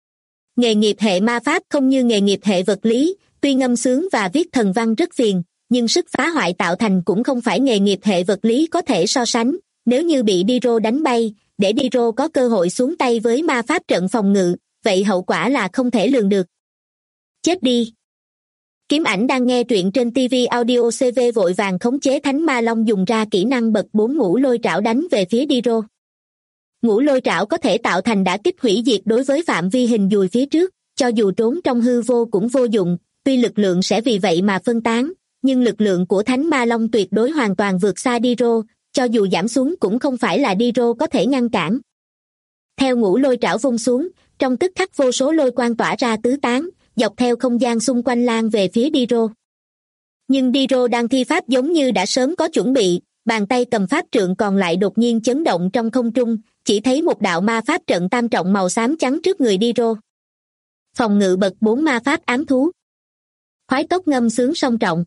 Nghề nghiệp hệ ma pháp không như nghề nghiệp hệ vật lý, tuy ngâm sướng và viết thần văn rất phiền, nhưng sức phá hoại tạo thành cũng không phải nghề nghiệp hệ vật lý có thể so sánh, nếu như bị Diro đánh bay, để Diro có cơ hội xuống tay với ma pháp trận phòng ngự, vậy hậu quả là không thể lường được. Chết đi! Kiếm Ảnh đang nghe truyện trên TV Audio CV vội vàng khống chế Thánh Ma Long dùng ra kỹ năng bậc 4 ngũ lôi trảo đánh về phía Diro. Ngũ lôi trảo có thể tạo thành đả kích hủy diệt đối với phạm vi hình dùi phía trước, cho dù trốn trong hư vô cũng vô dụng, tuy lực lượng sẽ vì vậy mà phân tán, nhưng lực lượng của Thánh Ma Long tuyệt đối hoàn toàn vượt xa Diro, cho dù giảm xuống cũng không phải là Diro có thể ngăn cản. Theo ngũ lôi trảo vung xuống, trong tức khắc vô số lôi quang tỏa ra tứ tán, dọc theo không gian xung quanh lan về phía Diro. Nhưng Diro đang thi pháp giống như đã sớm có chuẩn bị, bàn tay cầm pháp trượng còn lại đột nhiên chấn động trong không trung, chỉ thấy một đạo ma pháp trận tam trọng màu xám trắng trước người Diro. Phòng ngự bậc 4 ma pháp ám thú. Khoái tốc ngâm sướng song trọng.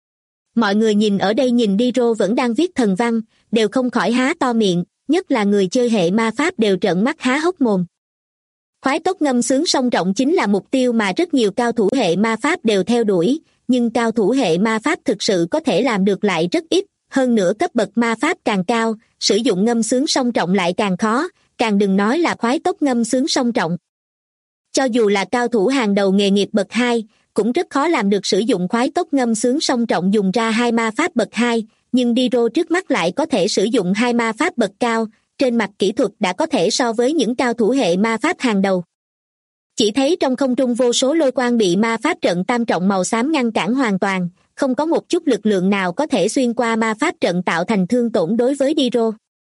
Mọi người nhìn ở đây nhìn Diro vẫn đang viết thần văn, đều không khỏi há to miệng, nhất là người chơi hệ ma pháp đều trợn mắt há hốc mồm. Khoái tốc ngâm sướng song trọng chính là mục tiêu mà rất nhiều cao thủ hệ ma pháp đều theo đuổi, nhưng cao thủ hệ ma pháp thực sự có thể làm được lại rất ít, hơn nữa cấp bậc ma pháp càng cao, sử dụng ngâm sướng song trọng lại càng khó, càng đừng nói là khoái tốc ngâm sướng song trọng. Cho dù là cao thủ hàng đầu nghề nghiệp bậc 2, cũng rất khó làm được sử dụng khoái tốc ngâm sướng song trọng dùng ra hai ma pháp bậc 2, nhưng Diro trước mắt lại có thể sử dụng hai ma pháp bậc cao, trên mặt kỹ thuật đã có thể so với những cao thủ hệ ma pháp hàng đầu. Chỉ thấy trong không trung vô số lôi quang bị ma pháp trận tam trọng màu xám ngăn cản hoàn toàn, không có một chút lực lượng nào có thể xuyên qua ma pháp trận tạo thành thương tổn đối với Diro.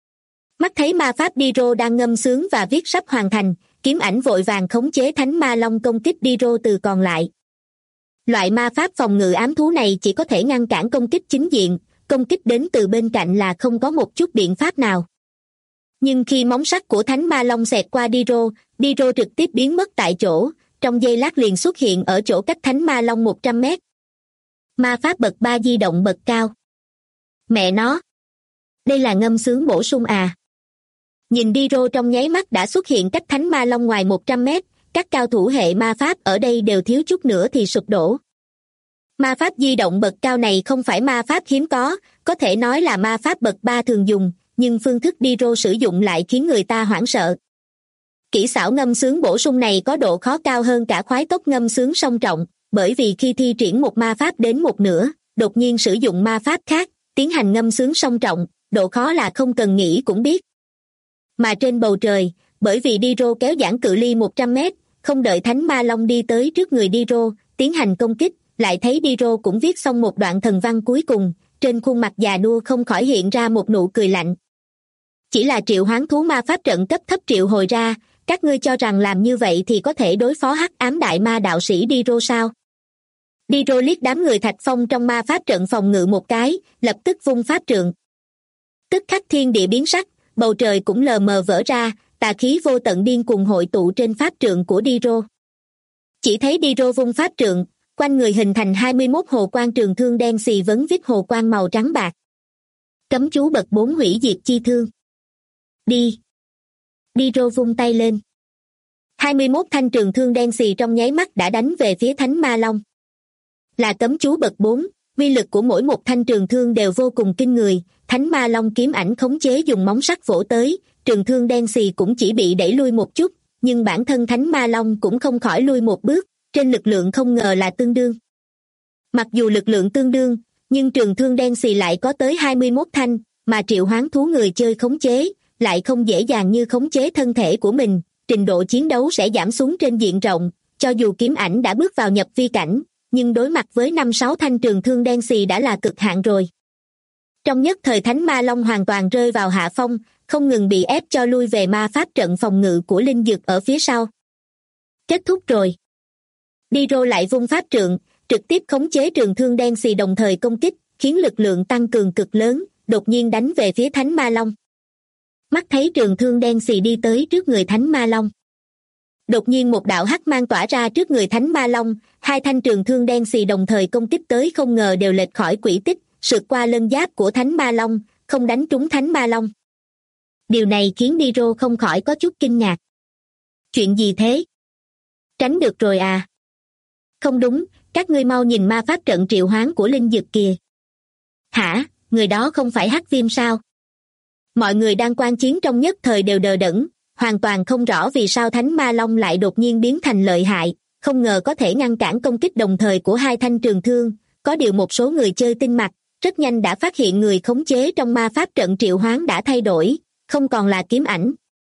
Mắt thấy ma pháp Diro đang ngâm sướng và viết sắp hoàn thành, Kiếm Ảnh vội vàng khống chế Thánh Ma Long công kích Diro từ còn lại. Loại ma pháp phòng ngự ám thú này chỉ có thể ngăn cản công kích chính diện, công kích đến từ bên cạnh là không có một chút biện pháp nào. Nhưng khi móng sắt của Thánh Ma Long xẹt qua Diro trực tiếp biến mất tại chỗ, trong giây lát liền xuất hiện ở chỗ cách Thánh Ma Long 100 mét. Ma pháp bậc 3 di động bậc cao. Mẹ nó! Đây là ngâm sướng bổ sung à? Nhìn Diro trong nháy mắt đã xuất hiện cách Thánh Ma Long ngoài 100 mét, các cao thủ hệ ma pháp ở đây đều thiếu chút nữa thì sụp đổ. Ma pháp di động bậc cao này không phải ma pháp hiếm có thể nói là ma pháp bậc 3 thường dùng, nhưng phương thức Diro sử dụng lại khiến người ta hoảng sợ. Kỹ xảo ngâm sướng bổ sung này có độ khó cao hơn cả khoái tốc ngâm sướng song trọng, bởi vì khi thi triển một ma pháp đến một nửa, đột nhiên sử dụng ma pháp khác, tiến hành ngâm sướng song trọng, độ khó là không cần nghĩ cũng biết. Mà trên bầu trời, bởi vì Diro kéo giãn cự ly 100 mét, không đợi Thánh Ma Long đi tới trước người Diro, tiến hành công kích, lại thấy Diro cũng viết xong một đoạn thần văn cuối cùng, trên khuôn mặt già nua không khỏi hiện ra một nụ cười lạnh. Chỉ là triệu hoán thú ma pháp trận cấp thấp triệu hồi ra, các ngươi cho rằng làm như vậy thì có thể đối phó hắc ám đại ma đạo sĩ Diro sao? Diro liếc đám người thạch phong trong ma pháp trận phòng ngự một cái, lập tức vung pháp trượng. Tức khắc thiên địa biến sắc, bầu trời cũng lờ mờ vỡ ra, tà khí vô tận điên cuồng hội tụ trên pháp trượng của Diro. Chỉ thấy Diro vung pháp trượng, quanh người hình thành 21 hồ quang trường thương đen xì vấn vít hồ quang màu trắng bạc. Cấm chú bậc 4 hủy diệt chi thương. Đi! Diro vung tay lên. 21 thanh trường thương đen xì trong nháy mắt đã đánh về phía Thánh Ma Long. Là cấm chú bậc 4, Uy lực của mỗi một thanh trường thương đều vô cùng kinh người, Thánh Ma Long kiếm ảnh khống chế dùng móng sắt vỗ tới, trường thương đen xì cũng chỉ bị đẩy lui một chút, nhưng bản thân Thánh Ma Long cũng không khỏi lui một bước, trên lực lượng không ngờ là tương đương. Mặc dù lực lượng tương đương, nhưng trường thương đen xì lại có tới 21 thanh, mà triệu hoán thú người chơi khống chế, lại không dễ dàng như khống chế thân thể của mình, trình độ chiến đấu sẽ giảm xuống trên diện rộng, cho dù kiếm ảnh đã bước vào nhập vi cảnh, nhưng đối mặt với 5-6 thanh trường thương đen xì đã là cực hạn rồi. Trong nhất thời Thánh Ma Long hoàn toàn rơi vào hạ phong, không ngừng bị ép cho lui về ma pháp trận phòng ngự của linh dược ở phía sau. Kết thúc rồi. Diro lại vung pháp trượng, trực tiếp khống chế trường thương đen xì đồng thời công kích, khiến lực lượng tăng cường cực lớn, đột nhiên đánh về phía Thánh Ma Long. Mắt thấy trường thương đen xì đi tới trước người Thánh Ma Long. Đột nhiên một đạo hắc mang tỏa ra trước người Thánh Ma Long, hai thanh trường thương đen xì đồng thời công kích tới không ngờ đều lệch khỏi quỹ tích, sượt qua lân giáp của Thánh Ma Long, không đánh trúng Thánh Ma Long. Điều này khiến Diro không khỏi có chút kinh ngạc. Chuyện gì thế? Tránh được rồi à? Không đúng, các ngươi mau nhìn ma pháp trận triệu hoán của linh dược kìa. Hả, người đó không phải Hắc Viêm sao? Mọi người đang quan chiến trong nhất thời đều đờ đẫn, hoàn toàn không rõ vì sao Thánh Ma Long lại đột nhiên biến thành lợi hại, không ngờ có thể ngăn cản công kích đồng thời của hai thanh trường thương. Có điều một số người chơi tinh mặt, rất nhanh đã phát hiện người khống chế trong ma pháp trận triệu hoán đã thay đổi, không còn là kiếm ảnh,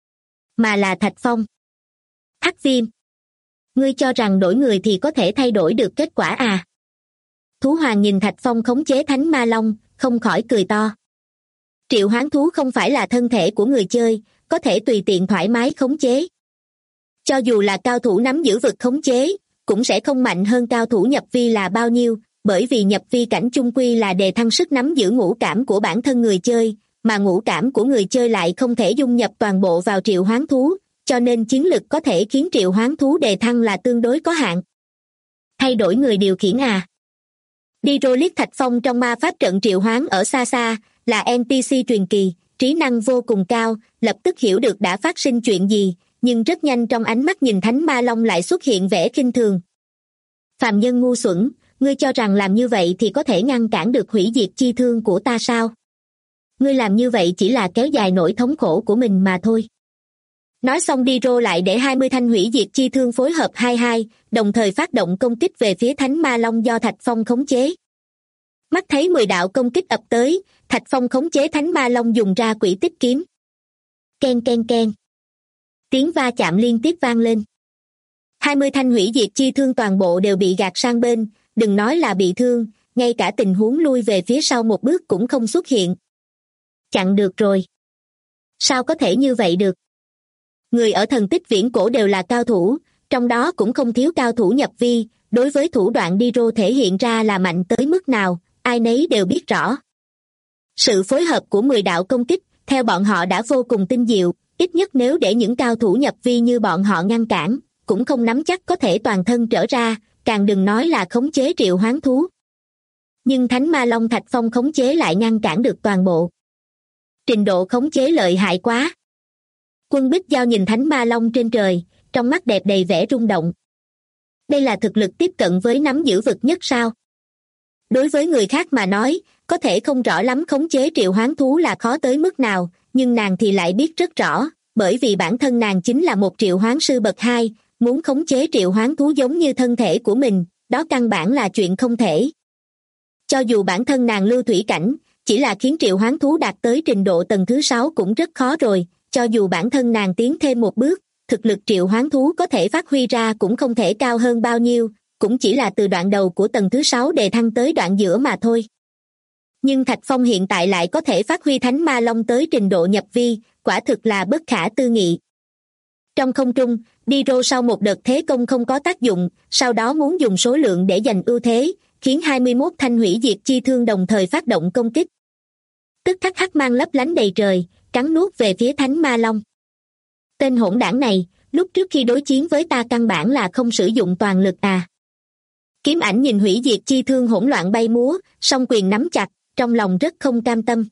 mà là Thạch Phong. Hắc Viêm, ngươi cho rằng đổi người thì có thể thay đổi được kết quả à? Thú Hoàng nhìn Thạch Phong khống chế Thánh Ma Long, không khỏi cười to. Triệu hoán thú không phải là thân thể của người chơi, có thể tùy tiện thoải mái khống chế. Cho dù là cao thủ nắm giữ vực khống chế, cũng sẽ không mạnh hơn cao thủ nhập vi là bao nhiêu, bởi vì nhập vi cảnh chung quy là đề thăng sức nắm giữ ngũ cảm của bản thân người chơi, mà ngũ cảm của người chơi lại không thể dung nhập toàn bộ vào triệu hoán thú, cho nên chiến lực có thể khiến triệu hoán thú đề thăng là tương đối có hạn. Thay đổi người điều khiển à? Diro liếc Thạch Phong trong ma pháp trận triệu hoán ở xa xa, là NPC truyền kỳ, trí năng vô cùng cao, lập tức hiểu được đã phát sinh chuyện gì, nhưng rất nhanh trong ánh mắt nhìn Thánh Ma Long lại xuất hiện vẻ khinh thường. Phàm nhân ngu xuẩn, ngươi cho rằng làm như vậy thì có thể ngăn cản được hủy diệt chi thương của ta sao? Ngươi làm như vậy chỉ là kéo dài nỗi thống khổ của mình mà thôi. Nói xong Diro lại để 20 thanh hủy diệt chi thương phối hợp 22, đồng thời phát động công kích về phía Thánh Ma Long do Thạch Phong khống chế. Mắt thấy 10 đạo công kích ập tới, Thạch Phong khống chế Thánh Ma Long dùng ra quỷ tích kiếm. Ken ken ken. Tiếng va chạm liên tiếp vang lên. 20 thanh hủy diệt chi thương toàn bộ đều bị gạt sang bên, đừng nói là bị thương, ngay cả tình huống lui về phía sau một bước cũng không xuất hiện. Chặn được rồi. Sao có thể như vậy được? Người ở thần tích viễn cổ đều là cao thủ, trong đó cũng không thiếu cao thủ nhập vi, đối với thủ đoạn Diro thể hiện ra là mạnh tới mức nào, ai nấy đều biết rõ. Sự phối hợp của 10 đạo công kích, theo bọn họ đã vô cùng tinh diệu, ít nhất nếu để những cao thủ nhập vi như bọn họ ngăn cản, cũng không nắm chắc có thể toàn thân trở ra, càng đừng nói là khống chế triệu hoán thú. Nhưng Thánh Ma Long Thạch Phong khống chế lại ngăn cản được toàn bộ. Trình độ khống chế lợi hại quá. Quân Bích Giao nhìn Thánh Ma Long trên trời, trong mắt đẹp đầy vẻ rung động. Đây là thực lực tiếp cận với nắm giữ vực nhất sao? Đối với người khác mà nói, có thể không rõ lắm khống chế triệu hoán thú là khó tới mức nào, nhưng nàng thì lại biết rất rõ, bởi vì bản thân nàng chính là một triệu hoán sư bậc 2, muốn khống chế triệu hoán thú giống như thân thể của mình, đó căn bản là chuyện không thể. Cho dù bản thân nàng lưu thủy cảnh, chỉ là khiến triệu hoán thú đạt tới trình độ tầng thứ 6 cũng rất khó rồi, cho dù bản thân nàng tiến thêm một bước, thực lực triệu hoán thú có thể phát huy ra cũng không thể cao hơn bao nhiêu, cũng chỉ là từ đoạn đầu của tầng thứ 6 đề thăng tới đoạn giữa mà thôi. Nhưng Thạch Phong hiện tại lại có thể phát huy Thánh Ma Long tới trình độ nhập vi, quả thực là bất khả tư nghị. Trong không trung, Diro sau một đợt thế công không có tác dụng, sau đó muốn dùng số lượng để giành ưu thế, khiến 21 thanh hủy diệt chi thương đồng thời phát động công kích. Tức khắc hắc mang lấp lánh đầy trời, cắn nuốt về phía Thánh Ma Long. Tên hỗn đảng này, lúc trước khi đối chiến với ta căn bản là không sử dụng toàn lực à? Kiếm ảnh nhìn hủy diệt chi thương hỗn loạn bay múa, song quyền nắm chặt, trong lòng rất không cam tâm.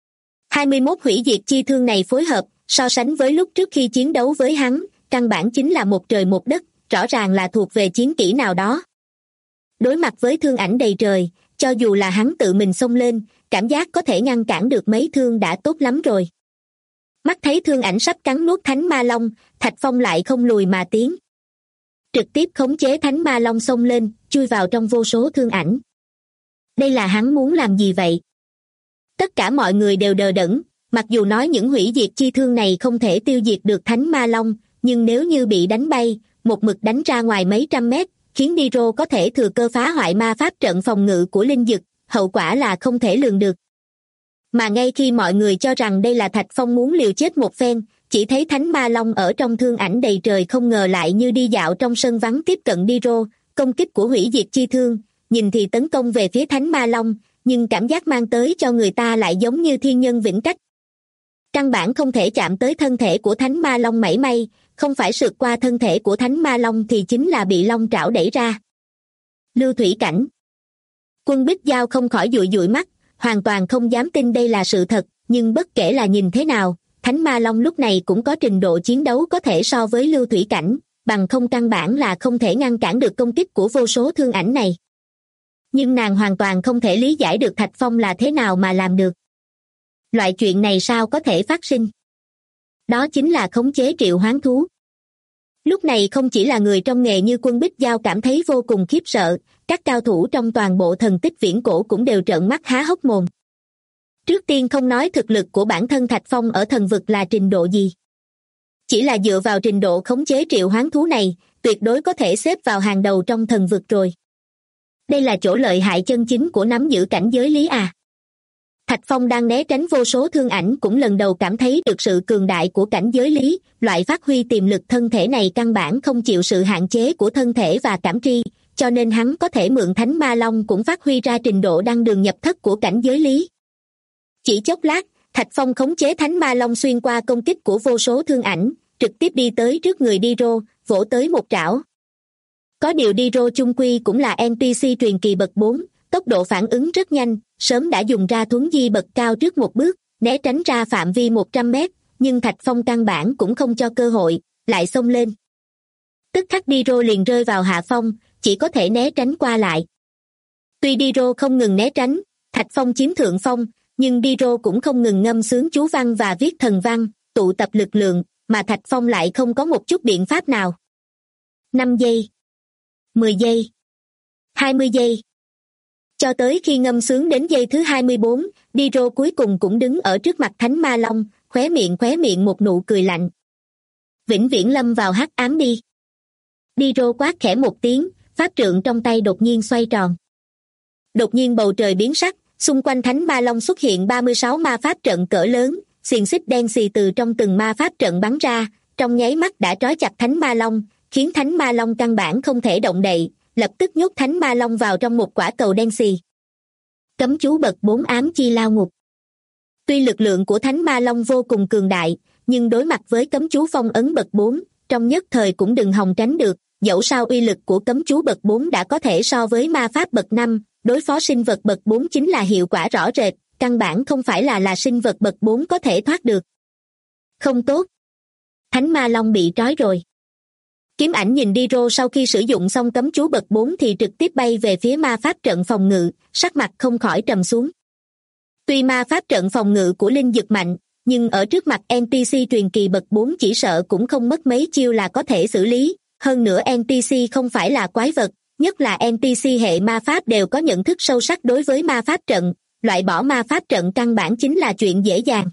21 hủy diệt chi thương này phối hợp, so sánh với lúc trước khi chiến đấu với hắn, căn bản chính là một trời một đất, rõ ràng là thuộc về chiến kỹ nào đó. Đối mặt với thương ảnh đầy trời, cho dù là hắn tự mình xông lên, cảm giác có thể ngăn cản được mấy thương đã tốt lắm rồi. Mắt thấy thương ảnh sắp cắn nuốt thánh ma long, Thạch Phong lại không lùi mà tiến. Trực tiếp khống chế thánh ma long xông lên, chui vào trong vô số thương ảnh. Đây là hắn muốn làm gì vậy? Tất cả mọi người đều đờ đẫn, mặc dù nói những hủy diệt chi thương này không thể tiêu diệt được thánh ma long, nhưng nếu như bị đánh bay, một mực đánh ra ngoài mấy trăm mét, khiến Niro có thể thừa cơ phá hoại ma pháp trận phòng ngự của linh dực, hậu quả là không thể lường được. Mà ngay khi mọi người cho rằng đây là Thạch Phong muốn liều chết một phen, chỉ thấy thánh ma long ở trong thương ảnh đầy trời không ngờ lại như đi dạo trong sân vắng tiếp cận Niro, công kích của hủy diệt chi thương, nhìn thì tấn công về phía thánh ma long, nhưng cảm giác mang tới cho người ta lại giống như thiên nhân vĩnh cách. Căn bản không thể chạm tới thân thể của thánh ma long mảy may, không phải sượt qua thân thể của thánh ma long thì chính là bị long trảo đẩy ra. Lưu thủy cảnh. Quân Bích Giao không khỏi dụi dụi mắt, hoàn toàn không dám tin đây là sự thật, nhưng bất kể là nhìn thế nào, thánh ma long lúc này cũng có trình độ chiến đấu có thể so với lưu thủy cảnh, bằng không căn bản là không thể ngăn cản được công kích của vô số thương ảnh này. Nhưng nàng hoàn toàn không thể lý giải được Thạch Phong là thế nào mà làm được. Loại chuyện này sao có thể phát sinh? Đó chính là khống chế triệu hoán thú. Lúc này không chỉ là người trong nghề như Quân Bích Giao cảm thấy vô cùng khiếp sợ, các cao thủ trong toàn bộ thần tích viễn cổ cũng đều trợn mắt há hốc mồm. Trước tiên không nói thực lực của bản thân Thạch Phong ở thần vực là trình độ gì. Chỉ là dựa vào trình độ khống chế triệu hoán thú này, tuyệt đối có thể xếp vào hàng đầu trong thần vực rồi. Đây là chỗ lợi hại chân chính của nắm giữ cảnh giới lý à. Thạch Phong đang né tránh vô số thương ảnh cũng lần đầu cảm thấy được sự cường đại của cảnh giới lý, loại phát huy tiềm lực thân thể này căn bản không chịu sự hạn chế của thân thể và cảm tri, cho nên hắn có thể mượn thánh ma long cũng phát huy ra trình độ đăng đường nhập thất của cảnh giới lý. Chỉ chốc lát, Thạch Phong khống chế thánh ma long xuyên qua công kích của vô số thương ảnh, trực tiếp đi tới trước người Niro, vỗ tới một trảo. Có điều Niro chung quy cũng là NPC truyền kỳ bậc 4, tốc độ phản ứng rất nhanh, sớm đã dùng ra thuấn di bậc cao trước một bước, né tránh ra phạm vi 100 mét, nhưng Thạch Phong căn bản cũng không cho cơ hội, lại xông lên. Tức khắc Niro liền rơi vào hạ phong, chỉ có thể né tránh qua lại. Tuy Niro không ngừng né tránh, Thạch Phong chiếm thượng phong, nhưng Niro cũng không ngừng ngâm sướng chú văn và viết thần văn, tụ tập lực lượng, mà Thạch Phong lại không có một chút biện pháp nào. 5 giây, 10 giây, 20 giây. Cho tới khi ngâm sướng đến giây thứ 24, Niro cuối cùng cũng đứng ở trước mặt thánh ma long, khóe miệng một nụ cười lạnh. Vĩnh viễn lâm vào hắc ám đi. Niro quát khẽ một tiếng, pháp trượng trong tay đột nhiên xoay tròn. Đột nhiên bầu trời biến sắc, xung quanh thánh ma long xuất hiện 36 ma pháp trận cỡ lớn, xiềng xích đen xì từ trong từng ma pháp trận bắn ra, trong nháy mắt đã trói chặt thánh ma long, khiến thánh ma long căn bản không thể động đậy, lập tức nhốt thánh ma long vào trong một quả cầu đen xì. Cấm chú bậc 4 ám chi lao ngục. Tuy lực lượng của thánh ma long vô cùng cường đại, nhưng đối mặt với cấm chú phong ấn bậc 4, trong nhất thời cũng đừng hòng tránh được, dẫu sao uy lực của cấm chú bậc 4 đã có thể so với ma pháp bậc 5, đối phó sinh vật bậc 4 chính là hiệu quả rõ rệt, căn bản không phải là sinh vật bậc 4 có thể thoát được. Không tốt. Thánh ma long bị trói rồi. Kiếm ảnh nhìn Niro sau khi sử dụng xong cấm chú bậc 4 thì trực tiếp bay về phía ma pháp trận phòng ngự, sắc mặt không khỏi trầm xuống. Tuy ma pháp trận phòng ngự của linh dực mạnh, nhưng ở trước mặt NPC truyền kỳ bậc 4 chỉ sợ cũng không mất mấy chiêu là có thể xử lý, hơn nữa NPC không phải là quái vật, nhất là NPC hệ ma pháp đều có nhận thức sâu sắc đối với ma pháp trận, loại bỏ ma pháp trận căn bản chính là chuyện dễ dàng.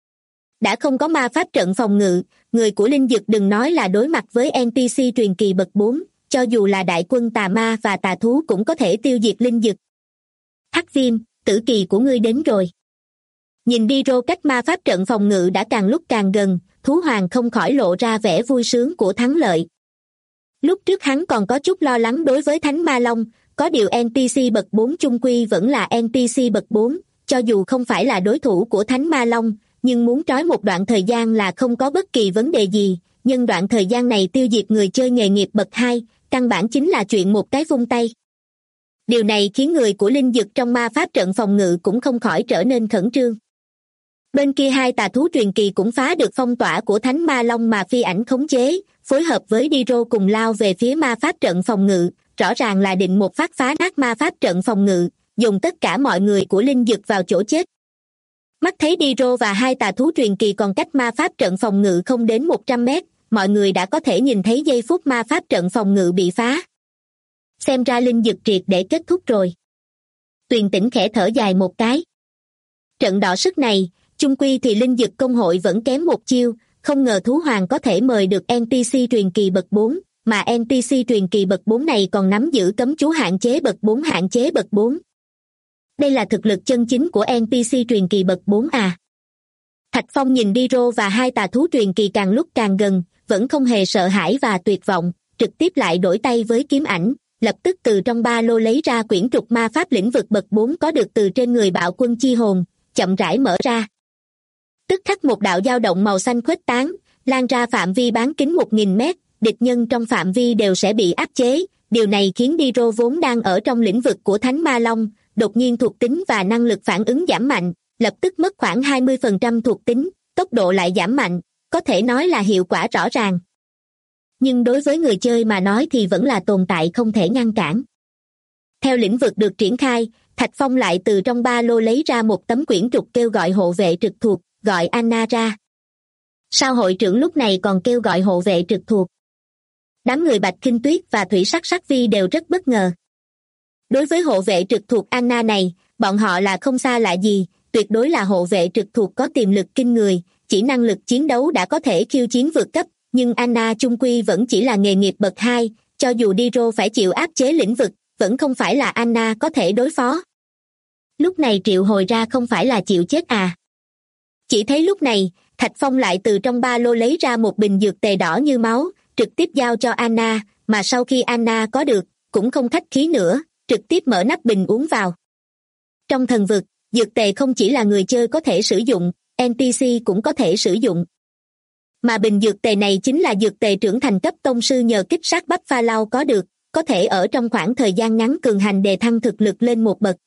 Đã không có ma pháp trận phòng ngự, người của linh dực đừng nói là đối mặt với NPC truyền kỳ bậc 4, cho dù là đại quân tà ma và tà thú cũng có thể tiêu diệt linh dực. Hắc Viêm, tử kỳ của ngươi đến rồi. Nhìn Niro cách ma pháp trận phòng ngự đã càng lúc càng gần, thú hoàng không khỏi lộ ra vẻ vui sướng của thắng lợi. Lúc trước hắn còn có chút lo lắng đối với thánh ma long, có điều NPC bậc 4 chung quy vẫn là NPC bậc 4, cho dù không phải là đối thủ của thánh ma long, nhưng muốn trói một đoạn thời gian là không có bất kỳ vấn đề gì, nhưng đoạn thời gian này tiêu diệt người chơi nghề nghiệp bậc 2, căn bản chính là chuyện một cái vung tay. Điều này khiến người của linh dực trong ma pháp trận phòng ngự cũng không khỏi trở nên khẩn trương. Bên kia hai tà thú truyền kỳ cũng phá được phong tỏa của thánh ma long mà phi ảnh khống chế, phối hợp với Niro cùng lao về phía ma pháp trận phòng ngự, rõ ràng là định một phát phá nát ma pháp trận phòng ngự, dồn tất cả mọi người của linh dực vào chỗ chết. Mắt thấy Diro và hai tà thú truyền kỳ còn cách ma pháp trận phòng ngự không đến 100 mét, mọi người đã có thể nhìn thấy giây phút ma pháp trận phòng ngự bị phá. Xem ra linh dực triệt để kết thúc rồi. Tuyền Tĩnh khẽ thở dài một cái. Trận đọ sức này, chung quy thì linh dực công hội vẫn kém một chiêu, không ngờ thú hoàng có thể mời được NPC truyền kỳ bậc 4, mà NPC truyền kỳ bậc 4 này còn nắm giữ cấm chú hạn chế bậc 4 hạn chế bậc 4. Đây là thực lực chân chính của NPC truyền kỳ bậc 4 à. Thạch Phong nhìn Diro và hai tà thú truyền kỳ càng lúc càng gần, vẫn không hề sợ hãi và tuyệt vọng, trực tiếp lại đổi tay với kiếm ảnh, lập tức từ trong ba lô lấy ra quyển trục ma pháp lĩnh vực bậc 4 có được từ trên người Bạo Quân chi hồn, chậm rãi mở ra. Tức khắc một đạo dao động màu xanh khuếch tán, lan ra phạm vi bán kính 1000 mét, địch nhân trong phạm vi đều sẽ bị áp chế. Điều này khiến Diro vốn đang ở trong lĩnh vực của Thánh Ma Long, đột nhiên thuộc tính và năng lực phản ứng giảm mạnh, lập tức mất khoảng 20% thuộc tính, tốc độ lại giảm mạnh, có thể nói là hiệu quả rõ ràng. Nhưng đối với người chơi mà nói thì vẫn là tồn tại không thể ngăn cản. Theo lĩnh vực được triển khai, Thạch Phong lại từ trong ba lô lấy ra một tấm quyển trục kêu gọi hộ vệ trực thuộc, gọi Anna ra. Sao hội trưởng lúc này còn kêu gọi hộ vệ trực thuộc? Đám người Bạch Kinh Tuyết và Thủy Sắc Sắc Vi đều rất bất ngờ. Đối với hộ vệ trực thuộc Anna này, bọn họ là không xa lạ gì, tuyệt đối là hộ vệ trực thuộc có tiềm lực kinh người, chỉ năng lực chiến đấu đã có thể khiêu chiến vượt cấp, nhưng Anna chung quy vẫn chỉ là nghề nghiệp bậc 2, cho dù Diro phải chịu áp chế lĩnh vực, vẫn không phải là Anna có thể đối phó. Lúc này triệu hồi ra không phải là chịu chết à? Chỉ thấy lúc này, Thạch Phong lại từ trong ba lô lấy ra một bình dược tề đỏ như máu, trực tiếp giao cho Anna, mà sau khi Anna có được, cũng không khách khí nữa, trực tiếp mở nắp bình uống vào. Trong thần vực, dược tề không chỉ là người chơi có thể sử dụng, NPC cũng có thể sử dụng. Mà bình dược tề này chính là dược tề trưởng thành cấp tông sư nhờ kích sát bắp pha lao có được, có thể ở trong khoảng thời gian ngắn cường hành đề thăng thực lực lên một bậc.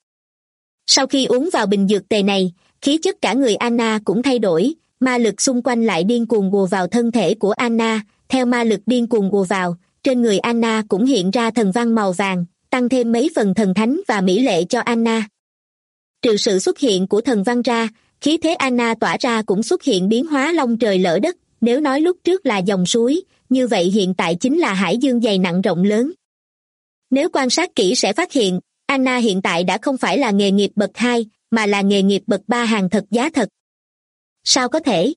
Sau khi uống vào bình dược tề này, khí chất cả người Anna cũng thay đổi, ma lực xung quanh lại điên cuồng ùa vào thân thể của Anna, theo ma lực điên cuồng ùa vào, trên người Anna cũng hiện ra thần văn màu vàng, tăng thêm mấy phần thần thánh và mỹ lệ cho Anna. Trừ sự xuất hiện của thần văn ra, khí thế Anna tỏa ra cũng xuất hiện biến hóa long trời lở đất, nếu nói lúc trước là dòng suối, như vậy hiện tại chính là hải dương dày nặng rộng lớn. Nếu quan sát kỹ sẽ phát hiện, Anna hiện tại đã không phải là nghề nghiệp bậc 2, mà là nghề nghiệp bậc 3 hàng thật giá thật. Sao có thể?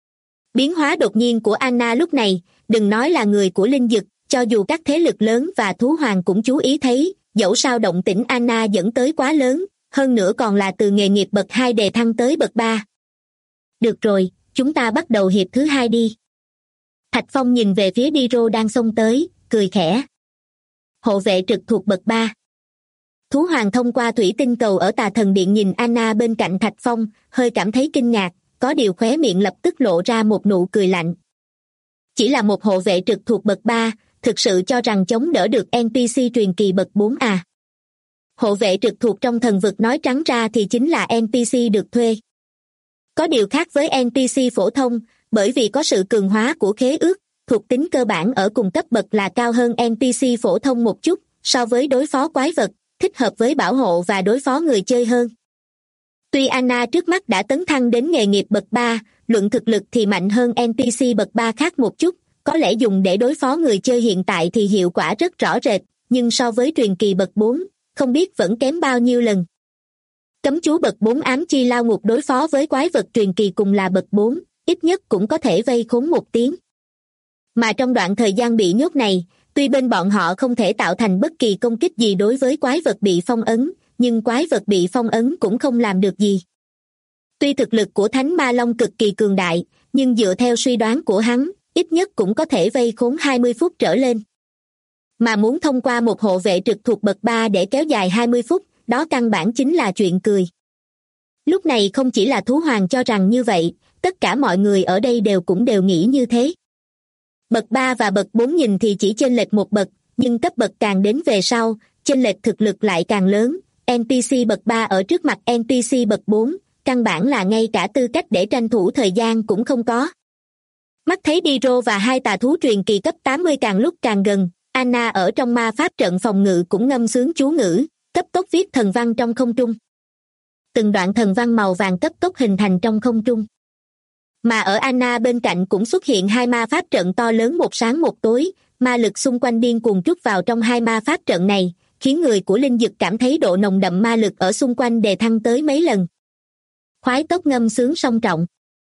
Biến hóa đột nhiên của Anna lúc này, đừng nói là người của linh dực, cho dù các thế lực lớn và thú hoàng cũng chú ý thấy, dẫu sao động tĩnh Anna dẫn tới quá lớn, hơn nữa còn là từ nghề nghiệp bậc 2 đề thăng tới bậc 3. Được rồi, chúng ta bắt đầu hiệp thứ 2 đi. Thạch Phong nhìn về phía Diro đang xông tới, cười khẽ. Hộ vệ trực thuộc bậc 3. Thú hoàng thông qua thủy tinh cầu ở Tà Thần Điện nhìn Anna bên cạnh Thạch Phong, hơi cảm thấy kinh ngạc, có điều khóe miệng lập tức lộ ra một nụ cười lạnh. Chỉ là một hộ vệ trực thuộc bậc 3, thực sự cho rằng chống đỡ được NPC truyền kỳ bậc 4 à? Hộ vệ trực thuộc trong thần vực nói trắng ra thì chính là NPC được thuê. Có điều khác với NPC phổ thông, bởi vì có sự cường hóa của khế ước, thuộc tính cơ bản ở cùng cấp bậc là cao hơn NPC phổ thông một chút, so với đối phó quái vật, thích hợp với bảo hộ và đối phó người chơi hơn. Tuy Anna trước mắt đã tấn thăng đến nghề nghiệp bậc 3, luận thực lực thì mạnh hơn NPC bậc 3 khác một chút, có lẽ dùng để đối phó người chơi hiện tại thì hiệu quả rất rõ rệt, nhưng so với truyền kỳ bậc 4, không biết vẫn kém bao nhiêu lần. Cấm chú bậc 4 ám chi lao ngục đối phó với quái vật truyền kỳ cùng là bậc 4, ít nhất cũng có thể vây khốn một tiếng. Mà trong đoạn thời gian bị nhốt này, tuy bên bọn họ không thể tạo thành bất kỳ công kích gì đối với quái vật bị phong ấn, nhưng quái vật bị phong ấn cũng không làm được gì. Tuy thực lực của Thánh Ma Long cực kỳ cường đại, nhưng dựa theo suy đoán của hắn, ít nhất cũng có thể vây khốn 20 phút trở lên. Mà muốn thông qua một hộ vệ trực thuộc bậc 3 để kéo dài 20 phút, đó căn bản chính là chuyện cười. Lúc này không chỉ là thú hoàng cho rằng như vậy, tất cả mọi người ở đây đều nghĩ như thế. Bậc 3 và bậc 4 nhìn thì chỉ chênh lệch một bậc, nhưng cấp bậc càng đến về sau, chênh lệch thực lực lại càng lớn. NPC bậc 3 ở trước mặt NPC bậc 4, căn bản là ngay cả tư cách để tranh thủ thời gian cũng không có. Mắt thấy Diro và hai tà thú truyền kỳ cấp 80 càng lúc càng gần, Anna ở trong ma pháp trận phòng ngự cũng ngâm sướng chú ngữ, cấp tốc viết thần văn trong không trung. Từng đoạn thần văn màu vàng cấp tốc hình thành trong không trung. Mà ở Anna bên cạnh cũng xuất hiện hai ma pháp trận to lớn một sáng một tối, ma lực xung quanh điên cuồng trút vào trong hai ma pháp trận này, khiến người của Linh Dực cảm thấy độ nồng đậm ma lực ở xung quanh đề thăng tới mấy lần. Khoái tốc ngâm sướng song trọng.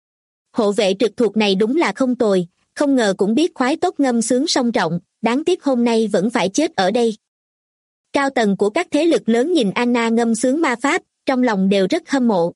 Hộ vệ trực thuộc này đúng là không tồi, không ngờ cũng biết khoái tốc ngâm sướng song trọng, đáng tiếc hôm nay vẫn phải chết ở đây. Cao tầng của các thế lực lớn nhìn Anna ngâm sướng ma pháp, trong lòng đều rất hâm mộ.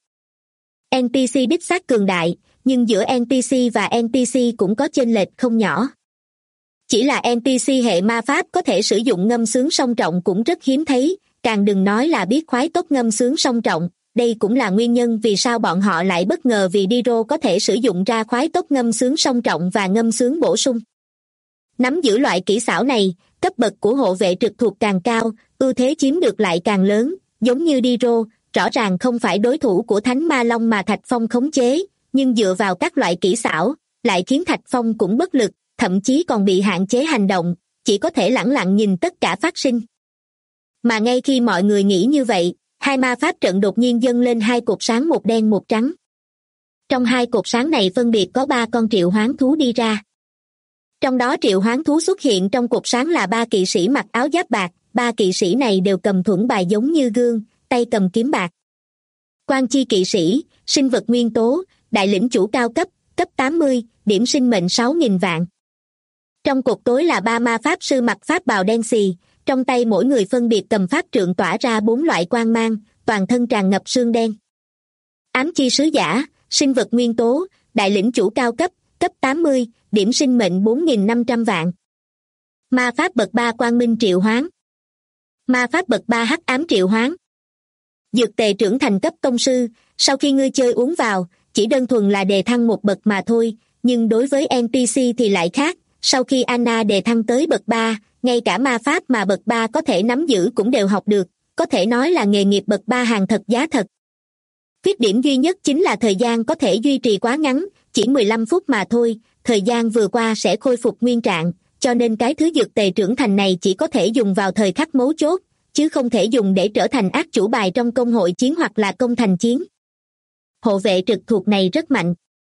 NPC đích xác cường đại, nhưng giữa NPC và NPC cũng có chênh lệch không nhỏ. Chỉ là NPC hệ ma pháp có thể sử dụng ngâm sướng song trọng cũng rất hiếm thấy, càng đừng nói là biết khoái tốc ngâm sướng song trọng. Đây cũng là nguyên nhân vì sao bọn họ lại bất ngờ vì Diro có thể sử dụng ra khoái tốc ngâm sướng song trọng và ngâm sướng bổ sung. Nắm giữ loại kỹ xảo này, cấp bậc của hộ vệ trực thuộc càng cao, ưu thế chiếm được lại càng lớn, giống như Diro, rõ ràng không phải đối thủ của Thánh Ma Long mà Thạch Phong khống chế, nhưng dựa vào các loại kỹ xảo, lại khiến Thạch Phong cũng bất lực, thậm chí còn bị hạn chế hành động, chỉ có thể lẳng lặng nhìn tất cả phát sinh. Mà ngay khi mọi người nghĩ như vậy, hai ma pháp trận đột nhiên dâng lên hai cột sáng một đen một trắng. Trong hai cột sáng này phân biệt có 3 con triệu hoán thú đi ra. Trong đó triệu hoán thú xuất hiện trong cột sáng là 3 kỵ sĩ mặc áo giáp bạc, 3 kỵ sĩ này đều cầm thuẫn bài giống như gương, tay cầm kiếm bạc. Quan chi kỵ sĩ, sinh vật nguyên tố, đại lĩnh chủ cao cấp, cấp 80, điểm sinh mệnh 6.000 vạn. Trong cột tối là 3 ma pháp sư mặc pháp bào đen xì, trong tay mỗi người phân biệt cầm pháp trượng tỏa ra 4 loại quang mang, toàn thân tràn ngập sương đen. Ám chi sứ giả, sinh vật nguyên tố, đại lĩnh chủ cao cấp, cấp 80, điểm sinh mệnh 4.500 vạn. Ma pháp bậc 3 quang minh triệu hoán. Ma pháp bậc 3 hắc ám triệu hoán. Dược tề trưởng thành cấp tông sư, sau khi ngươi chơi uống vào, chỉ đơn thuần là đề thăng một bậc mà thôi, nhưng đối với NPC thì lại khác, sau khi Anna đề thăng tới bậc 3, ngay cả ma pháp mà bậc 3 có thể nắm giữ cũng đều học được, có thể nói là nghề nghiệp bậc 3 hàng thật giá thật. Khuyết điểm duy nhất chính là thời gian có thể duy trì quá ngắn, chỉ 15 phút mà thôi, thời gian vừa qua sẽ khôi phục nguyên trạng, cho nên cái thứ dược tề trưởng thành này chỉ có thể dùng vào thời khắc mấu chốt, chứ không thể dùng để trở thành ác chủ bài trong công hội chiến hoặc là công thành chiến. Hộ vệ trực thuộc này rất mạnh.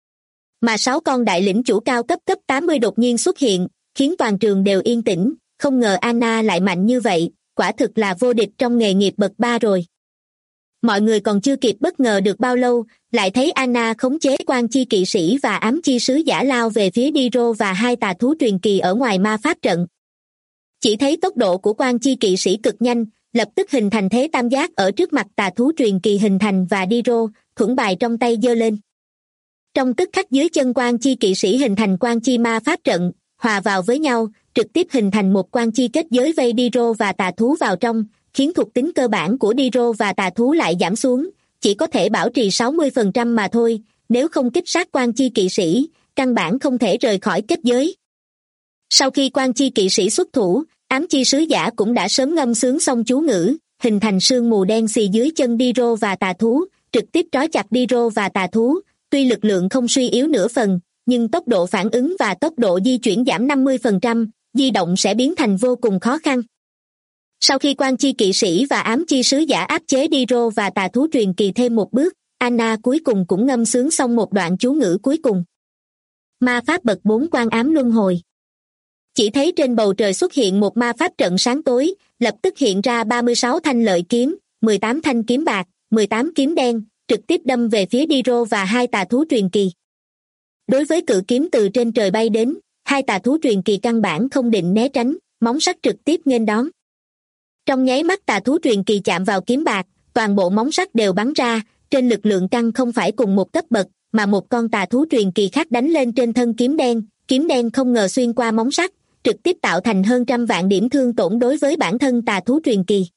Mà 6 con đại lĩnh chủ cao cấp cấp 80 đột nhiên xuất hiện, khiến toàn trường đều yên tĩnh, không ngờ Anna lại mạnh như vậy, quả thực là vô địch trong nghề nghiệp bậc 3 rồi. Mọi người còn chưa kịp bất ngờ được bao lâu, lại thấy Anna khống chế quan chi kỵ sĩ và ám chi sứ giả lao về phía Diro và hai tà thú truyền kỳ ở ngoài ma pháp trận. Chỉ thấy tốc độ của quan chi kỵ sĩ cực nhanh, lập tức hình thành thế tam giác ở trước mặt tà thú truyền kỳ hình thành và Diro, thuẫn bài trong tay giơ lên. Trong tức khắc dưới chân quan chi kỵ sĩ hình thành quan chi ma pháp trận, hòa vào với nhau, trực tiếp hình thành một quan chi kết giới vây Diro và tà thú vào trong, khiến thuộc tính cơ bản của Diro và tà thú lại giảm xuống, chỉ có thể bảo trì 60% mà thôi, nếu không kích sát quan chi kỵ sĩ, căn bản không thể rời khỏi kết giới. Sau khi quan chi kỵ sĩ xuất thủ, ám chi sứ giả cũng đã sớm ngâm sướng xong chú ngữ, hình thành sương mù đen xì dưới chân Diro và tà thú, trực tiếp trói chặt Diro và tà thú, tuy lực lượng không suy yếu nửa phần, nhưng tốc độ phản ứng và tốc độ di chuyển giảm 50%, di động sẽ biến thành vô cùng khó khăn. Sau khi quan chi kỵ sĩ và ám chi sứ giả áp chế Diro và tà thú truyền kỳ thêm một bước, Anna cuối cùng cũng ngâm sướng xong một đoạn chú ngữ cuối cùng. Ma pháp bậc 4 quan ám luân hồi. Chỉ thấy trên bầu trời xuất hiện một ma pháp trận sáng tối, lập tức hiện ra 36 thanh lợi kiếm, 18 thanh kiếm bạc, 18 kiếm đen, trực tiếp đâm về phía Diro và hai tà thú truyền kỳ. Đối với cự kiếm từ trên trời bay đến, hai tà thú truyền kỳ căn bản không định né tránh, móng sắt trực tiếp nghênh đón. Trong nháy mắt tà thú truyền kỳ chạm vào kiếm bạc, toàn bộ móng sắt đều bắn ra, trên lực lượng căn không phải cùng một cấp bậc, mà một con tà thú truyền kỳ khác đánh lên trên thân kiếm đen không ngờ xuyên qua móng sắt, trực tiếp tạo thành hơn 100 vạn điểm thương tổn đối với bản thân tà thú truyền kỳ.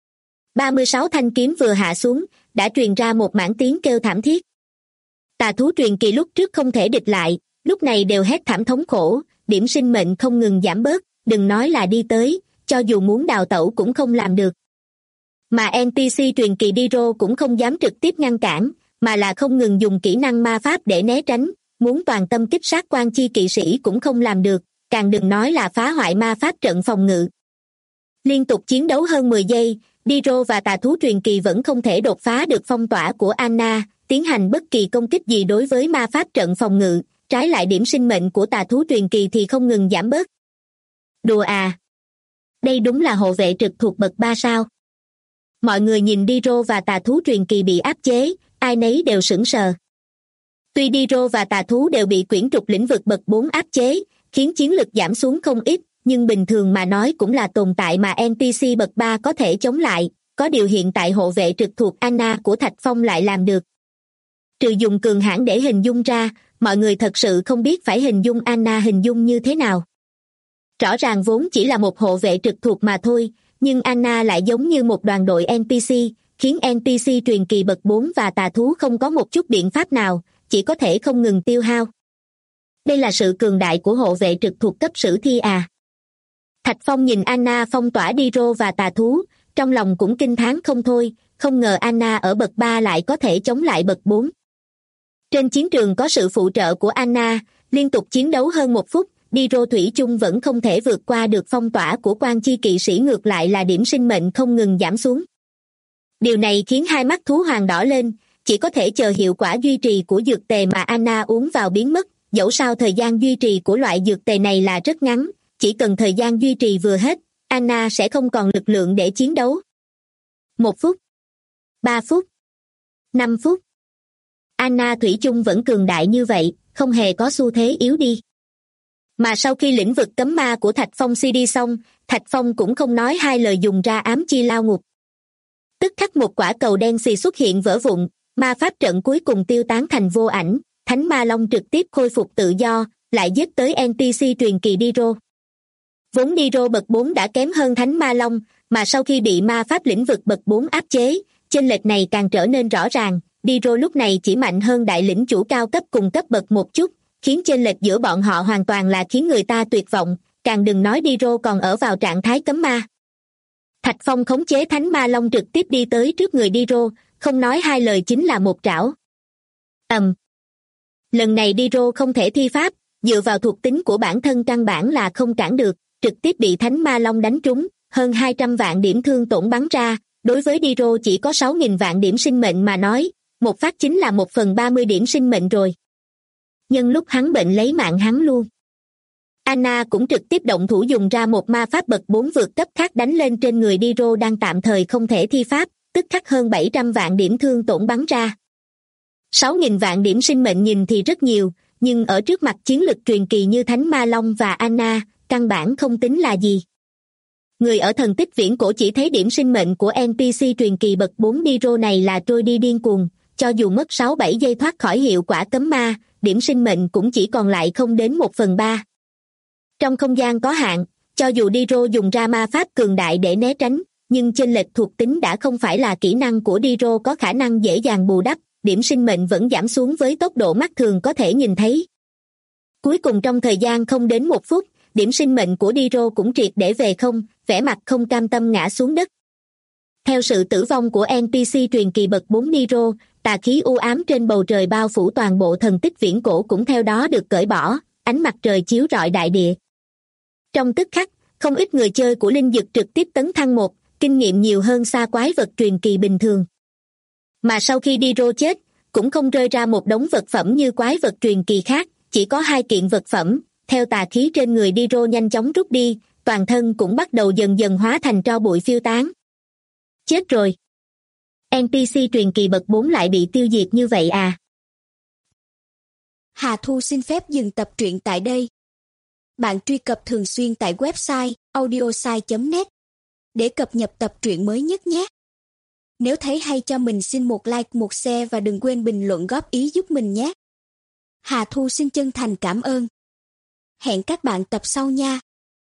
36 thanh kiếm vừa hạ xuống, đã truyền ra một mảng tiếng kêu thảm thiết. Tà thú truyền kỳ lúc trước không thể địch lại, lúc này đều hét thảm thống khổ, điểm sinh mệnh không ngừng giảm bớt, đừng nói là đi tới, cho dù muốn đào tẩu cũng không làm được. Mà NPC truyền kỳ Diro cũng không dám trực tiếp ngăn cản, mà là không ngừng dùng kỹ năng ma pháp để né tránh, muốn toàn tâm kích sát quan chi kỵ sĩ cũng không làm được, càng đừng nói là phá hoại ma pháp trận phòng ngự. Liên tục chiến đấu hơn 10 giây, Diro và tà thú truyền kỳ vẫn không thể đột phá được phong tỏa của Anna, tiến hành bất kỳ công kích gì đối với ma pháp trận phòng ngự, trái lại điểm sinh mệnh của tà thú truyền kỳ thì không ngừng giảm bớt. Đùa à? Đây đúng là hộ vệ trực thuộc bậc 3 sao? Mọi người nhìn Diro và tà thú truyền kỳ bị áp chế, ai nấy đều sững sờ. Tuy Diro và tà thú đều bị quyển trục lĩnh vực bậc 4 áp chế, khiến chiến lực giảm xuống không ít, nhưng bình thường mà nói cũng là tồn tại mà NPC bậc 3 có thể chống lại, có điều hiện tại hộ vệ trực thuộc Anna của Thạch Phong lại làm được. Trừ dùng cường hãn để hình dung ra, mọi người thật sự không biết phải hình dung Anna hình dung như thế nào. Rõ ràng vốn chỉ là một hộ vệ trực thuộc mà thôi, nhưng Anna lại giống như một đoàn đội NPC, khiến NPC truyền kỳ bậc 4 và tà thú không có một chút biện pháp nào, chỉ có thể không ngừng tiêu hao. Đây là sự cường đại của hộ vệ trực thuộc cấp sử thi à? Thạch Phong nhìn Anna phong tỏa Diro và tà thú, trong lòng cũng kinh thán không thôi, không ngờ Anna ở bậc 3 lại có thể chống lại bậc 4. Trên chiến trường có sự phụ trợ của Anna, liên tục chiến đấu hơn 1 phút, Diro thủy chung vẫn không thể vượt qua được phong tỏa của quan chi kỵ sĩ, ngược lại là điểm sinh mệnh không ngừng giảm xuống. Điều này khiến hai mắt thú hoàng đỏ lên, chỉ có thể chờ hiệu quả duy trì của dược tề mà Anna uống vào biến mất, dẫu sao thời gian duy trì của loại dược tề này là rất ngắn, chỉ cần thời gian duy trì vừa hết, Anna sẽ không còn lực lượng để chiến đấu. 1 phút, 3 phút, 5 phút. Anna thủy chung vẫn cường đại như vậy, không hề có xu thế yếu đi. Mà sau khi lĩnh vực cấm ma của Thạch Phong CD xong, Thạch Phong cũng không nói hai lời dùng ra ám chi lao ngục. Tức khắc một quả cầu đen xì xuất hiện vỡ vụn, ma pháp trận cuối cùng tiêu tán thành vô ảnh, Thánh Ma Long trực tiếp khôi phục tự do, lại giết tới NPC truyền kỳ Diro. Vốn Diro bậc 4 đã kém hơn Thánh Ma Long, mà sau khi bị ma pháp lĩnh vực bậc 4 áp chế, chênh lệch này càng trở nên rõ ràng. Diro lúc này chỉ mạnh hơn đại lĩnh chủ cao cấp cùng cấp bậc một chút, khiến chênh lệch giữa bọn họ hoàn toàn là khiến người ta tuyệt vọng, càng đừng nói Diro còn ở vào trạng thái cấm ma. Thạch Phong khống chế Thánh Ma Long trực tiếp đi tới trước người Diro, không nói hai lời chính là một trảo. Lần này Diro không thể thi pháp, dựa vào thuộc tính của bản thân căn bản là không cản được, trực tiếp bị Thánh Ma Long đánh trúng, hơn 200 vạn điểm thương tổn bắn ra, đối với Diro chỉ có 6.000 vạn điểm sinh mệnh mà nói, một phát chính là 1/30 điểm sinh mệnh rồi. Nhân lúc hắn bệnh lấy mạng hắn luôn. Anna cũng trực tiếp động thủ dùng ra một ma pháp bậc 4 vượt cấp khác đánh lên trên người Diro đang tạm thời không thể thi pháp, tức khắc hơn 700 vạn điểm thương tổn bắn ra. 6.000 vạn điểm sinh mệnh nhìn thì rất nhiều, nhưng ở trước mặt chiến lực truyền kỳ như Thánh Ma Long và Anna, căn bản không tính là gì. Người ở thần tích viễn cổ chỉ thấy điểm sinh mệnh của NPC truyền kỳ bậc 4 Diro này là trôi đi điên cuồng, cho dù mất 6-7 giây thoát khỏi hiệu quả cấm ma, điểm sinh mệnh cũng chỉ còn lại không đến 1/3. Trong không gian có hạn, cho dù Diro dùng ra ma pháp cường đại để né tránh, nhưng chênh lệch thuộc tính đã không phải là kỹ năng của Diro có khả năng dễ dàng bù đắp, điểm sinh mệnh vẫn giảm xuống với tốc độ mắt thường có thể nhìn thấy. Cuối cùng trong thời gian không đến 1 phút, điểm sinh mệnh của Diro cũng triệt để về không, vẻ mặt không cam tâm ngã xuống đất. Theo sự tử vong của NPC truyền kỳ bậc 4 Diro, tà khí u ám trên bầu trời bao phủ toàn bộ thần tích viễn cổ cũng theo đó được cởi bỏ, ánh mặt trời chiếu rọi đại địa. Trong tức khắc, không ít người chơi của linh dực trực tiếp tấn thăng 1, kinh nghiệm nhiều hơn xa quái vật truyền kỳ bình thường. Mà sau khi Diro chết, cũng không rơi ra một đống vật phẩm như quái vật truyền kỳ khác, chỉ có 2 kiện vật phẩm, theo tà khí trên người Diro nhanh chóng rút đi, toàn thân cũng bắt đầu dần dần hóa thành tro bụi phiêu tán. Chết rồi. NPC truyền kỳ bậc 4 lại bị tiêu diệt như vậy à? Hà Thu xin phép dừng tập truyện tại đây. Bạn truy cập thường xuyên tại website audiosai.net để cập nhật tập truyện mới nhất nhé. Nếu thấy hay cho mình xin một like, một share và đừng quên bình luận góp ý giúp mình nhé. Hà Thu xin chân thành cảm ơn. Hẹn các bạn tập sau nha.